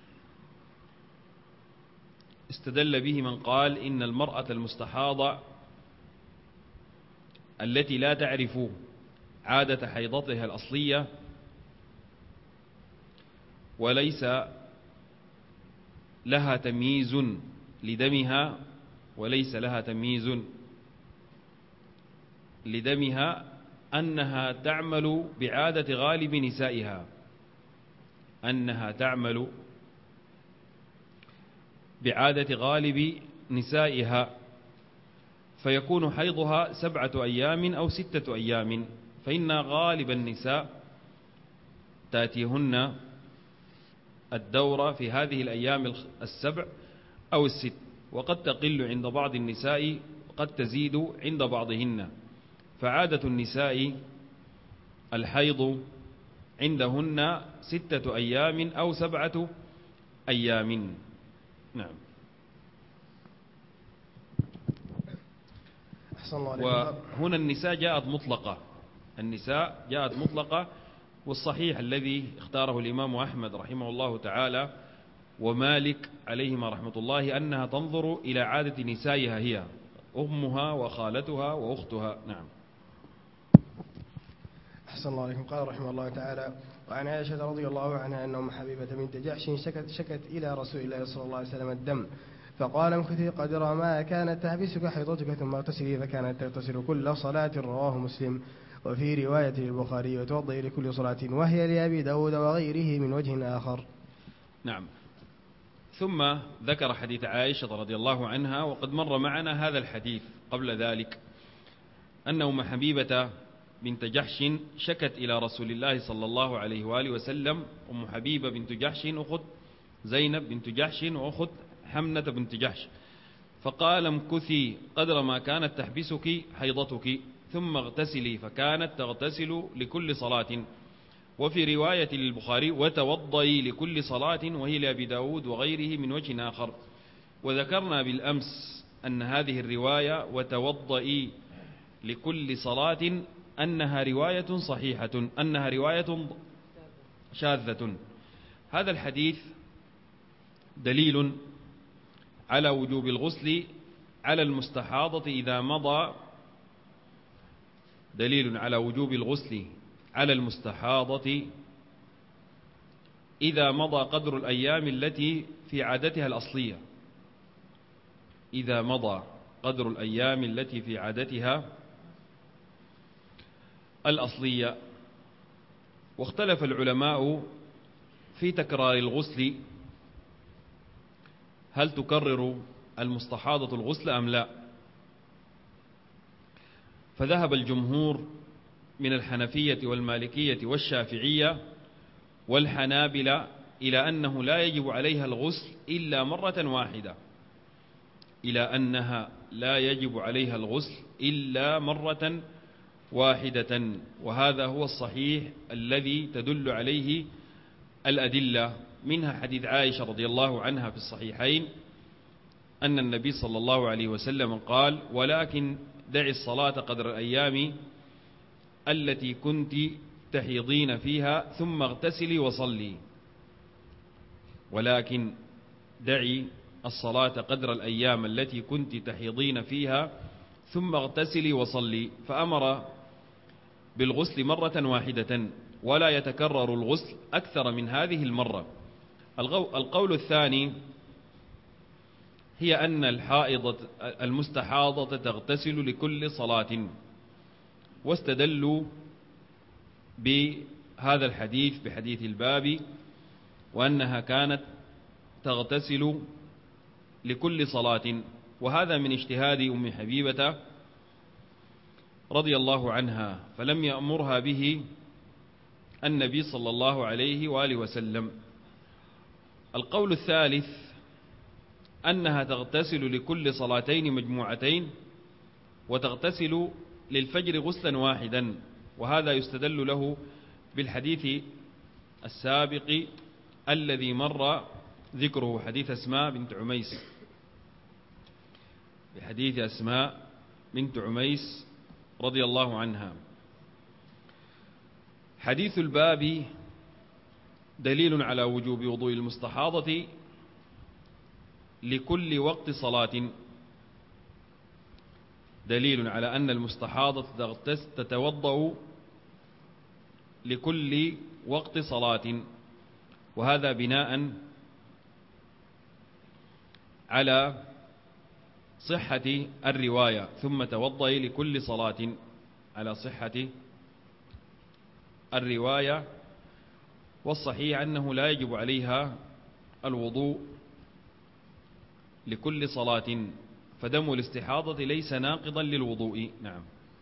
استدل به من قال إن المرأة المستحاضة التي لا تعرف عادة حيضتها الأصلية وليس لها تمييز لدمها أنها تعمل بعادة غالب نسائها، فيكون حيضها 7 أيام أو 6 أيام، فإن غالب النساء تأتيهن الدورة في هذه الأيام 7 أو 6، وقد تقل عند بعض النساء وقد تزيد عند بعضهن، فعادة النساء الحيض عندهن 6 أيام أو 7 أيام. نعم. وهنا النساء جاءت مطلقة، والصحيح الذي اختاره الإمام أحمد رحمه الله تعالى ومالك عليهما رحمة الله أنها تنظر إلى عادة نسائها هي أمها وخالتها وأختها. نعم. أحسن الله عليكم. قال رحمه الله تعالى: وعن عائشة رضي الله عنها أن أم حبيبة بنت جحش شكت إلى رسول الله صلى الله عليه وسلم الدم، فقال: امكثي قدر ما كانت تحبسك حيضتك ثم اغتسلي، فكانت تغتسل كل صلاة. رواه مسلم. وفي رواية للبخاري: وتوضئي لكل صلاة، وهي لأبي داود وغيره من وجه آخر. نعم. ثم ذكر حديث عائشة رضي الله عنها، وقد مر معنا هذا الحديث قبل ذلك، أن أم حبيبة بنت جحش شكت إلى رسول الله صلى الله عليه وآله وسلم. أم حبيبة بنت جحش أخت زينب بنت جحش وأخت حمنة بنت جحش، فقال: امكثي قدر ما كانت تحبسك حيضتك ثم اغتسلي، فكانت تغتسل لكل صلاة. وفي رواية للبخاري: وتوضئي لكل صلاة، وهي لأبي داود وغيره من وجه آخر. وذكرنا بالأمس أن هذه الرواية وتوضئي لكل صلاة أنها رواية صحيحة، أنها رواية شاذة. هذا الحديث دليل على وجوب الغسل على المستحاضة إذا مضى، دليل على وجوب الغسل على المستحاضة إذا مضى قدر الأيام التي في عادتها الأصلية، إذا مضى قدر الأيام التي في عادتها الأصلية. واختلف العلماء في تكرار الغسل، هل تكرر المستحاضة الغسل أم لا؟ فذهب الجمهور من الحنفية والمالكية والشافعية والحنابلة إلى أنه لا يجب عليها الغسل إلا مرة واحدة، إلى أنها لا يجب عليها الغسل إلا مرة واحدة. وهذا هو الصحيح الذي تدل عليه الأدلة، منها حديث عائشة رضي الله عنها في الصحيحين أن النبي صلى الله عليه وسلم قال: ولكن دع الصلاة قدر الأيام التي كنت تحيضين فيها ثم اغتسلي وصلي، ولكن دعي الصلاة قدر الأيام التي كنت تحيضين فيها ثم اغتسلي وصلي. فأمر بالغسل مرة واحدة ولا يتكرر الغسل أكثر من هذه المرة. القول الثاني هي أن الحائضة المستحاضة تغتسل لكل صلاة، واستدلوا بهذا الحديث بحديث الباب، وأنها كانت تغتسل لكل صلاة، وهذا من اجتهاد أم حبيبة رضي الله عنها، فلم يأمرها به النبي صلى الله عليه وآله وسلم. القول الثالث أنها تغتسل لكل صلاتين مجموعتين، وتغتسل للفجر غسلا واحدا، وهذا يستدل له بالحديث السابق الذي مر ذكره، حديث أسماء بنت عميس، بحديث أسماء بنت عميس رضي الله عنها. حديث الباب دليل على وجوب وضوء المستحاضة لكل وقت صلاة، دليل على أن المستحاضة تتوضأ لكل وقت صلاة، وهذا بناء على صحة الرواية ثم توضئي لكل صلاة، على صحة الرواية، والصحيح أنه لا يجب عليها الوضوء لكل صلاة، فدم الاستحاضة ليس ناقضا للوضوء. نعم.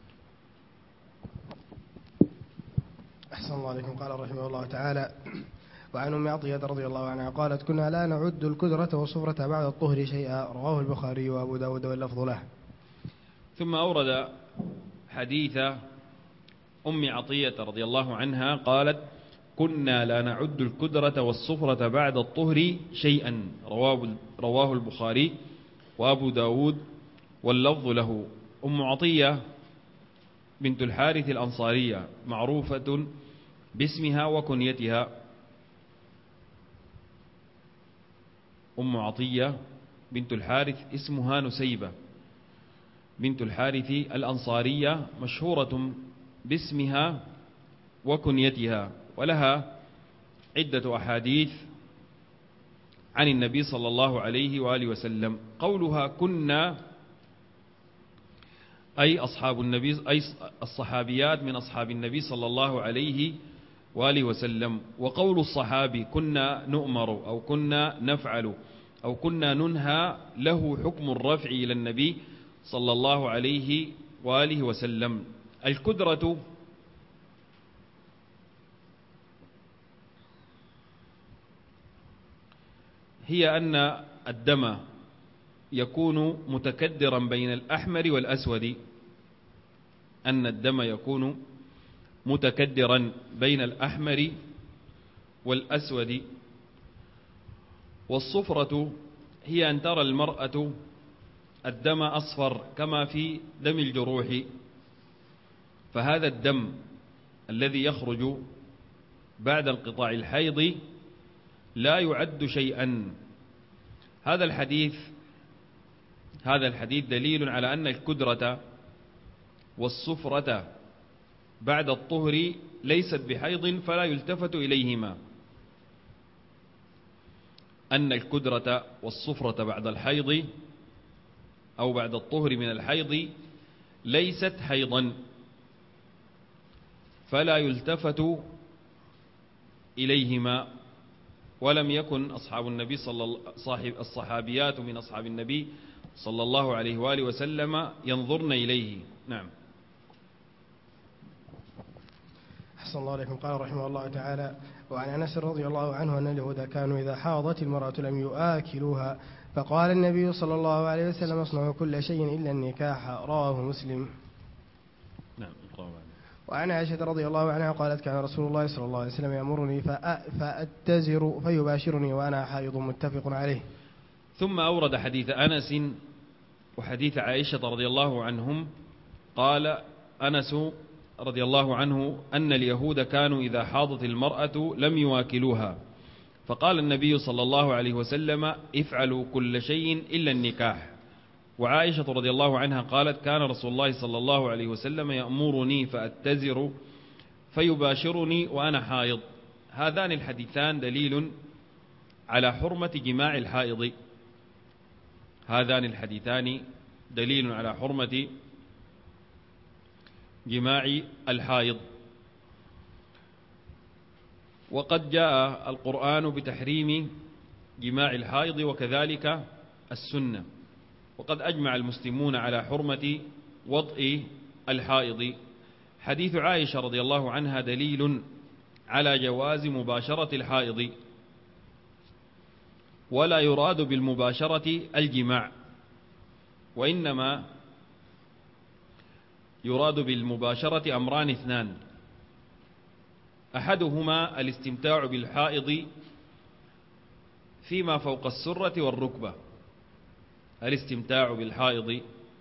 أحسن الله عليكم. قال رحمه الله تعالى: وعن أم عطية رضي الله عنها قالت: كنا لا نعد الكدرة والصفرة بعد الطهر شيئا، رواه البخاري وأبو داود واللفظ له. ثم أورد حديث أم عطية رضي الله عنها قالت: كنا لا نعد الكدرة والصفرة بعد الطهر شيئا، رواه البخاري وأبو داود واللفظ له. أم عطية بنت الحارث الأنصارية معروفة باسمها وكنيتها. أم عطية بنت الحارث اسمها نسيبة بنت الحارث الأنصارية، مشهورة باسمها وكنيتها، ولها عدة أحاديث عن النبي صلى الله عليه وآله وسلم. قولها كنا أي أصحاب النبي، أي الصحابيات من أصحاب النبي صلى الله عليه وآله وسلم. وقول الصحابي كنا نؤمر أو كنا نفعل أو كنا ننهى له حكم الرفع إلى النبي صلى الله عليه وآله وسلم. الكدرة هي أن الدم يكون متكدرا بين الأحمر والأسود، أن الدم يكون متكدرا بين الأحمر والأسود. والصفرة هي أن ترى المرأة الدم أصفر كما في دم الجروح، فهذا الدم الذي يخرج بعد انقطاع الحيض لا يعد شيئا. هذا الحديث دليل على أن الكدرة والصفرة بعد الطهر ليست بحيض فلا يلتفت إليهما، أن الكدرة والصفرة بعد الحيض أو بعد الطهر من الحيض ليست حيضا فلا يلتفت إليهما. ولم يكن أصحاب النبي الصحابيات من أصحاب النبي صلى الله عليه وآله وسلم ينظرن إليه. نعم. أحسن الله عليكم. قال رحمه الله تعالى: وعن أنس رضي الله عنه أن اليهود كانوا إذا حاضت المرأة لم يؤكلوها، فقال النبي صلى الله عليه وسلم: اصنعوا كل شيء إلا النكاح، رواه مسلم. نعم. وعن عائشة رضي الله عنها قالت: كان رسول الله صلى الله عليه وسلم يأمرني فأتزر فيباشرني وأنا حائض، متفق عليه. ثم أورد حديث أنس وحديث عائشة رضي الله عنهم. قال أنس رضي الله عنه أن اليهود كانوا إذا حاضت المرأة لم يواكلوها، فقال النبي صلى الله عليه وسلم: افعلوا كل شيء إلا النكاح. وعائشة رضي الله عنها قالت: كان رسول الله صلى الله عليه وسلم يأمرني فأتزر فيباشرني وأنا حائض. هذان الحديثان دليل على حرمة جماع الحائض. هذان الحديثان دليل على حرمة جماع الحائض. وقد جاء القرآن بتحريم جماع الحائض وكذلك السنة، وقد أجمع المسلمون على حرمة وطئ الحائض. حديث عائشة رضي الله عنها دليل على جواز مباشرة الحائض، ولا يراد بالمباشرة الجماع، وإنما يراد بالمباشرة أمران اثنان: أحدهما الاستمتاع بالحائض فيما فوق السرة والركبة، الاستمتاع بالحائض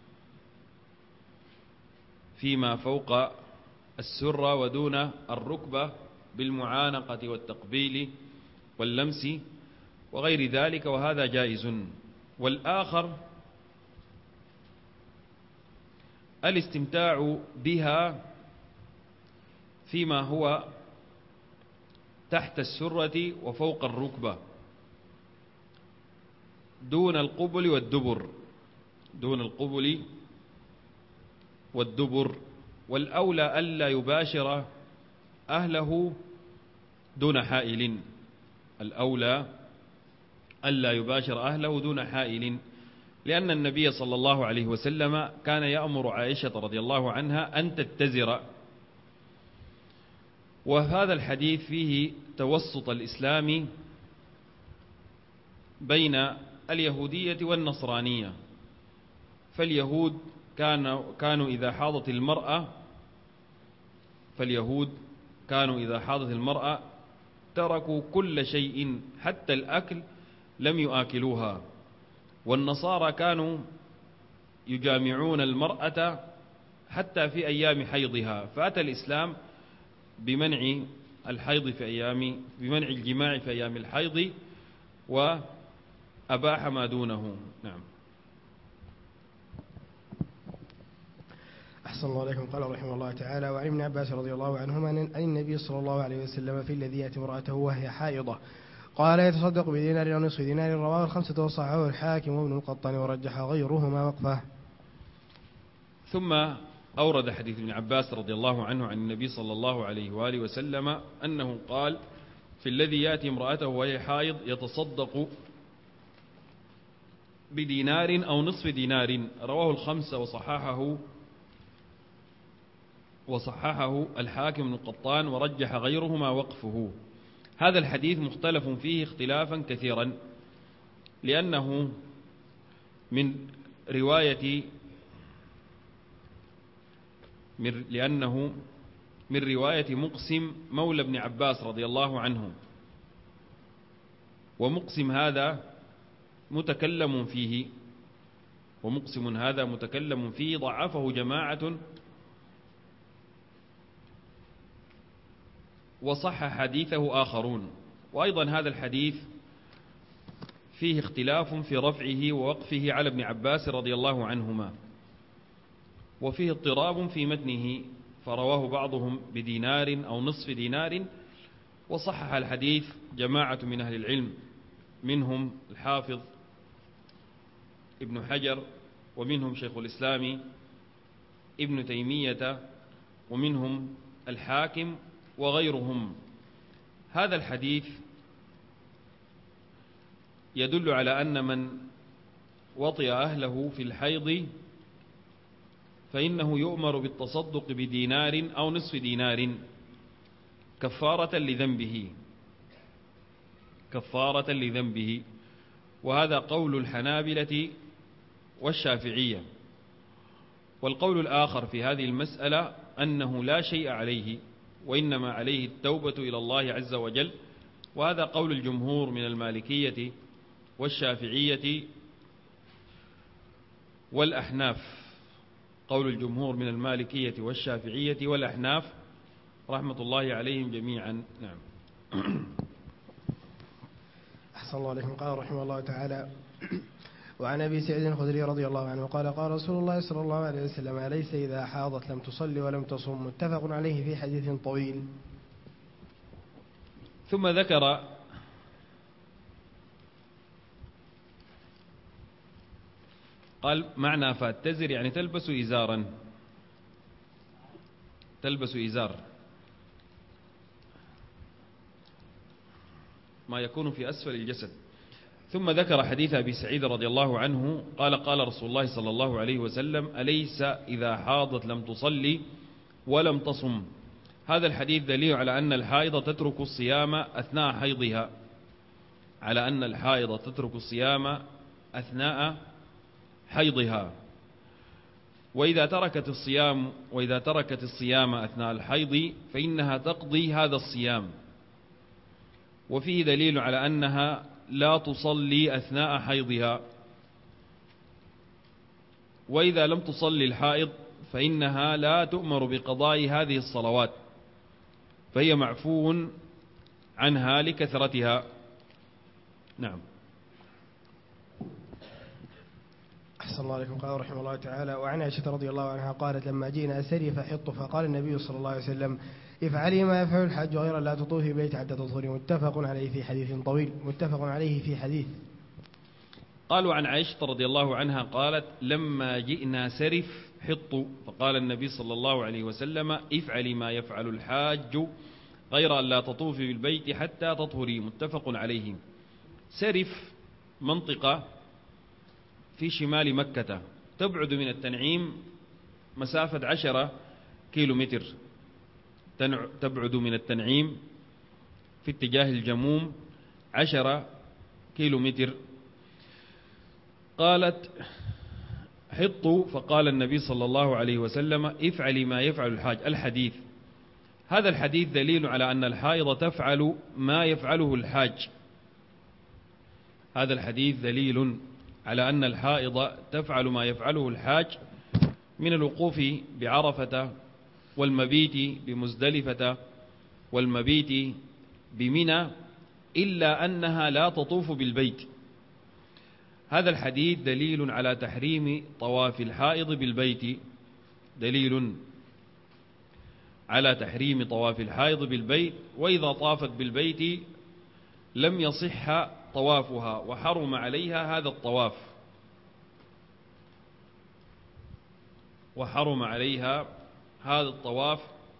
فيما فوق السرة ودون الركبة بالمعانقة والتقبيل واللمس وغير ذلك، وهذا جائز. والآخر الاستمتاع بها فيما هو تحت السرة وفوق الركبة دون القبل والدبر، دون القبل والدبر. والأولى ألا يباشر أهله دون حائل، الأولى ألا يباشر أهله دون حائل، لأن النبي صلى الله عليه وسلم كان يأمر عائشة رضي الله عنها أن تتزر. وهذا الحديث فيه توسط الإسلام بين اليهودية والنصرانية. فاليهود كانوا إذا حاضت المرأة تركوا كل شيء حتى الأكل لم يآكلوها، والنصارى كانوا يجامعون المرأة حتى في أيام حيضها، فأتى الإسلام بمنع الجماع في أيام الحيض وأباح ما دونه. نعم. أحسن الله عليكم. قال رحمه الله تعالى: وعن ابن عباس رضي الله عنهما عن النبي صلى الله عليه وسلم في الذي يأتي امرأته وهي حائضة قال: يتصدق بدينار أو نصف دينار. رواه الخمسة وصححه الحاكم وابن القطان ورجح غيرهما وقفه. ثم أورد حديث ابن عباس رضي الله عنه عن النبي صلى الله عليه وآله وسلم أنه قال: في الذي يأتي امرأته وهي حائض يتصدق بدينار أو نصف دينار. رواه الخمسة وصححه الحاكم بن القطان ورجح غيرهما وقفه. هذا الحديث مختلف فيه اختلافا كثيرا، لأنه من رواية مقسم مولى ابن عباس رضي الله عنه، ومقسم هذا متكلم فيه، ضعفه جماعة وصح حديثه آخرون. وأيضا هذا الحديث فيه اختلاف في رفعه ووقفه على ابن عباس رضي الله عنهما، وفيه اضطراب في متنه، فرواه بعضهم بدينار أو نصف دينار، وصحح الحديث جماعة من أهل العلم، منهم الحافظ ابن حجر، ومنهم شيخ الإسلام ابن تيمية، ومنهم الحاكم وغيرهم. هذا الحديث يدل على أن من وطئ أهله في الحيض فإنه يؤمر بالتصدق بدينار أو نصف دينار كفارة لذنبه. وهذا قول الحنابلة والشافعية. والقول الآخر في هذه المسألة أنه لا شيء عليه، وإنما عليه التوبة إلى الله عز وجل، وهذا قول الجمهور من المالكية والشافعية والأحناف. قول الجمهور من المالكية والشافعية والأحناف رحمة الله عليهم جميعا. نعم. أحسن الله عليكم. قال رحمه الله تعالى: وعن أبي سعيد الخدري رضي الله عنه قال: قال رسول الله صلى الله عليه وسلم: أليس إذا حاضت لم تصلي ولم تصم؟ متفق عليه في حديث طويل. ثم ذكر قال: معنى فاتزر يعني تلبس إزارا، تلبس إزار ما يكون في أسفل الجسد. ثم ذكر حديث أبي سعيد رضي الله عنه قال: قال رسول الله صلى الله عليه وسلم: أليس إذا حاضت لم تصلي ولم تصم؟ هذا الحديث دليل على أن الحائض تترك الصيام أثناء حيضها، على أن الحائض تترك الصيام أثناء حيضها، وإذا تركت الصيام أثناء الحيض فإنها تقضي هذا الصيام. وفيه دليل على أنها لا تصلي أثناء حيضها، وإذا لم تصلي الحائض فإنها لا تؤمر بقضاء هذه الصلوات، فهي معفو عنها لكثرتها. نعم. أحسن الله عليكم. قال رحمه الله تعالى: وعن عائشة رضي الله عنها قالت: لما جئنا سري فحط فقال النبي صلى الله عليه وسلم: افعلي ما يفعل الحج غير لا تطوفي بيت حتى تطهري. متفق عليه في حديث طويل. متفق عليه في حديث. قالوا عن عائشة رضي الله عنها قالت: لما جئنا سرف حطوا فقال النبي صلى الله عليه وسلم: افعلي ما يفعل الحاج غير أن لا تطوفي بالبيت حتى تطهري. متفق عليه. سرف منطقة في شمال مكة تبعد من التنعيم مسافة 10 كيلومتر، تبعد من التنعيم في اتجاه الجموم 10 كيلومتر. قالت: حطوا فقال النبي صلى الله عليه وسلم: افعلي ما يفعل الحاج. الحديث هذا الحديث دليل على أن الحائض تفعل ما يفعله الحاج. هذا الحديث دليل على أن الحائض تفعل ما يفعله الحاج من الوقوف بعرفة والمبيت بمزدلفة والمبيت بمنى، إلا أنها لا تطوف بالبيت. هذا الحديث دليل على تحريم طواف الحائض بالبيت، دليل على تحريم طواف الحائض بالبيت، وإذا طافت بالبيت لم يصح طوافها وحرم عليها هذا الطواف، وحرم عليها هذا الطواف،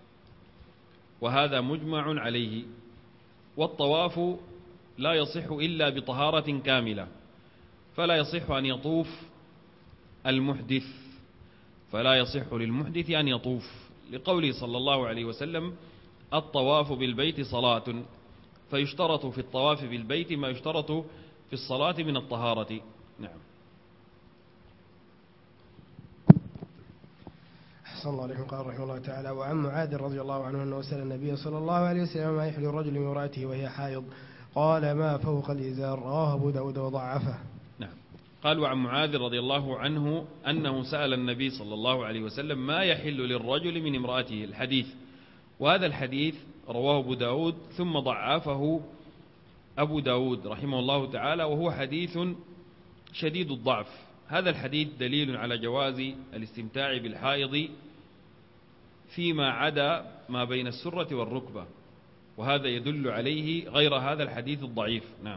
وهذا مجمع عليه. والطواف لا يصح إلا بطهارة كاملة، فلا يصح أن يطوف المحدث، فلا يصح للمحدث أن يطوف، لقوله صلى الله عليه وسلم: الطواف بالبيت صلاة، فيشترط في الطواف بالبيت ما يشترط في الصلاة من الطهارة. نعم. أحسن الله عليكم. قال رحمه الله تعالى: وعن معاذ رضي الله عنه أنه سأل النبي صلى الله عليه وسلم: ما يحل الرجل من امرأته وهي حائض؟ قال: ما فوق الإزار. رواه أبو داود وضعفه. نعم. قال: وعن معاذ رضي الله عنه أنه سأل النبي صلى الله عليه وسلم: ما يحل للرجل من امرأته؟ الحديث. وهذا الحديث رواه أبو داود ثم ضعفه أبو داود رحمه الله تعالى، وهو حديث شديد الضعف. هذا الحديث دليل على جواز الاستمتاع بالحائض فيما عدا ما بين السرة والركبة، وهذا يدل عليه غير هذا الحديث الضعيف. نعم.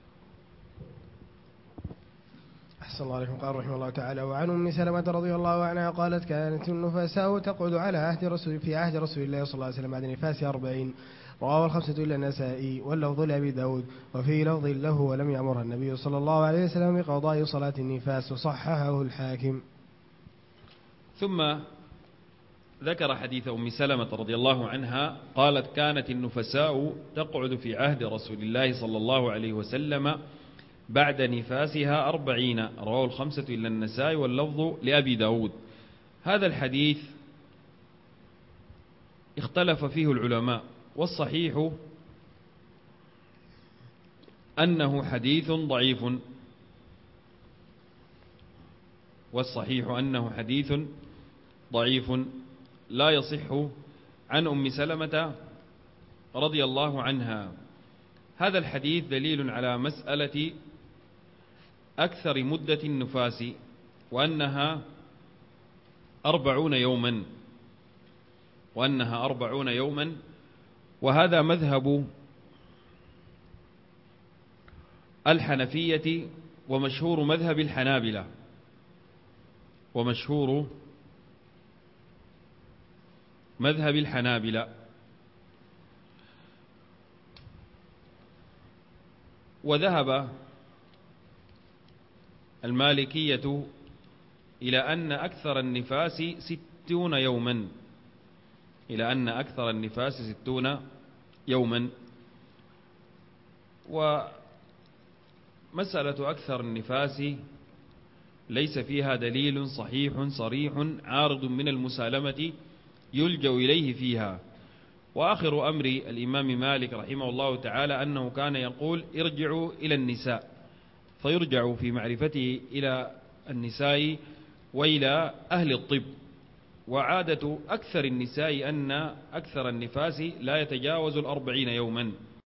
أحسن الله عليكم. قال رحمه الله تعالى: وعن أم سلمة رضي الله عنها قالت: كانت النفساء تقعد في عهد رسول الله صلى الله عليه وسلم بعد نفاس 40. رواه الخمسة إلا النسائي، واللفظ لأبي داود، وفي لفظ له: ولم يأمرها النبي صلى الله عليه وسلم بقضاء صلاة النفاس، وصححه الحاكم. ثم ذكر حديث أم سلمة رضي الله عنها قالت: كانت النفساء تقعد في عهد رسول الله صلى الله عليه وسلم بعد نفاسها 40. رواه الخمسة إلا النسائي، واللفظ لأبي داود. هذا الحديث اختلف فيه العلماء، والصحيح أنه حديث ضعيف، والصحيح أنه حديث ضعيف لا يصح عن أم سلمة رضي الله عنها. هذا الحديث دليل على مسألة أكثر مدة النفاس وأنها 40 يوما، وهذا مذهب الحنفية ومشهور مذهب الحنابلة، وذهب المالكية إلى أن أكثر النفاس 60 يوما، ومسألة أكثر النفاس ليس فيها دليل صحيح صريح عارض من المسالمة يلجأ إليه فيها. وآخر أمر الإمام مالك رحمه الله تعالى أنه كان يقول ارجعوا إلى النساء، فيرجع في معرفته إلى النساء وإلى أهل الطب. وعادة أكثر النساء أن أكثر النفاس لا يتجاوز 40 يوما.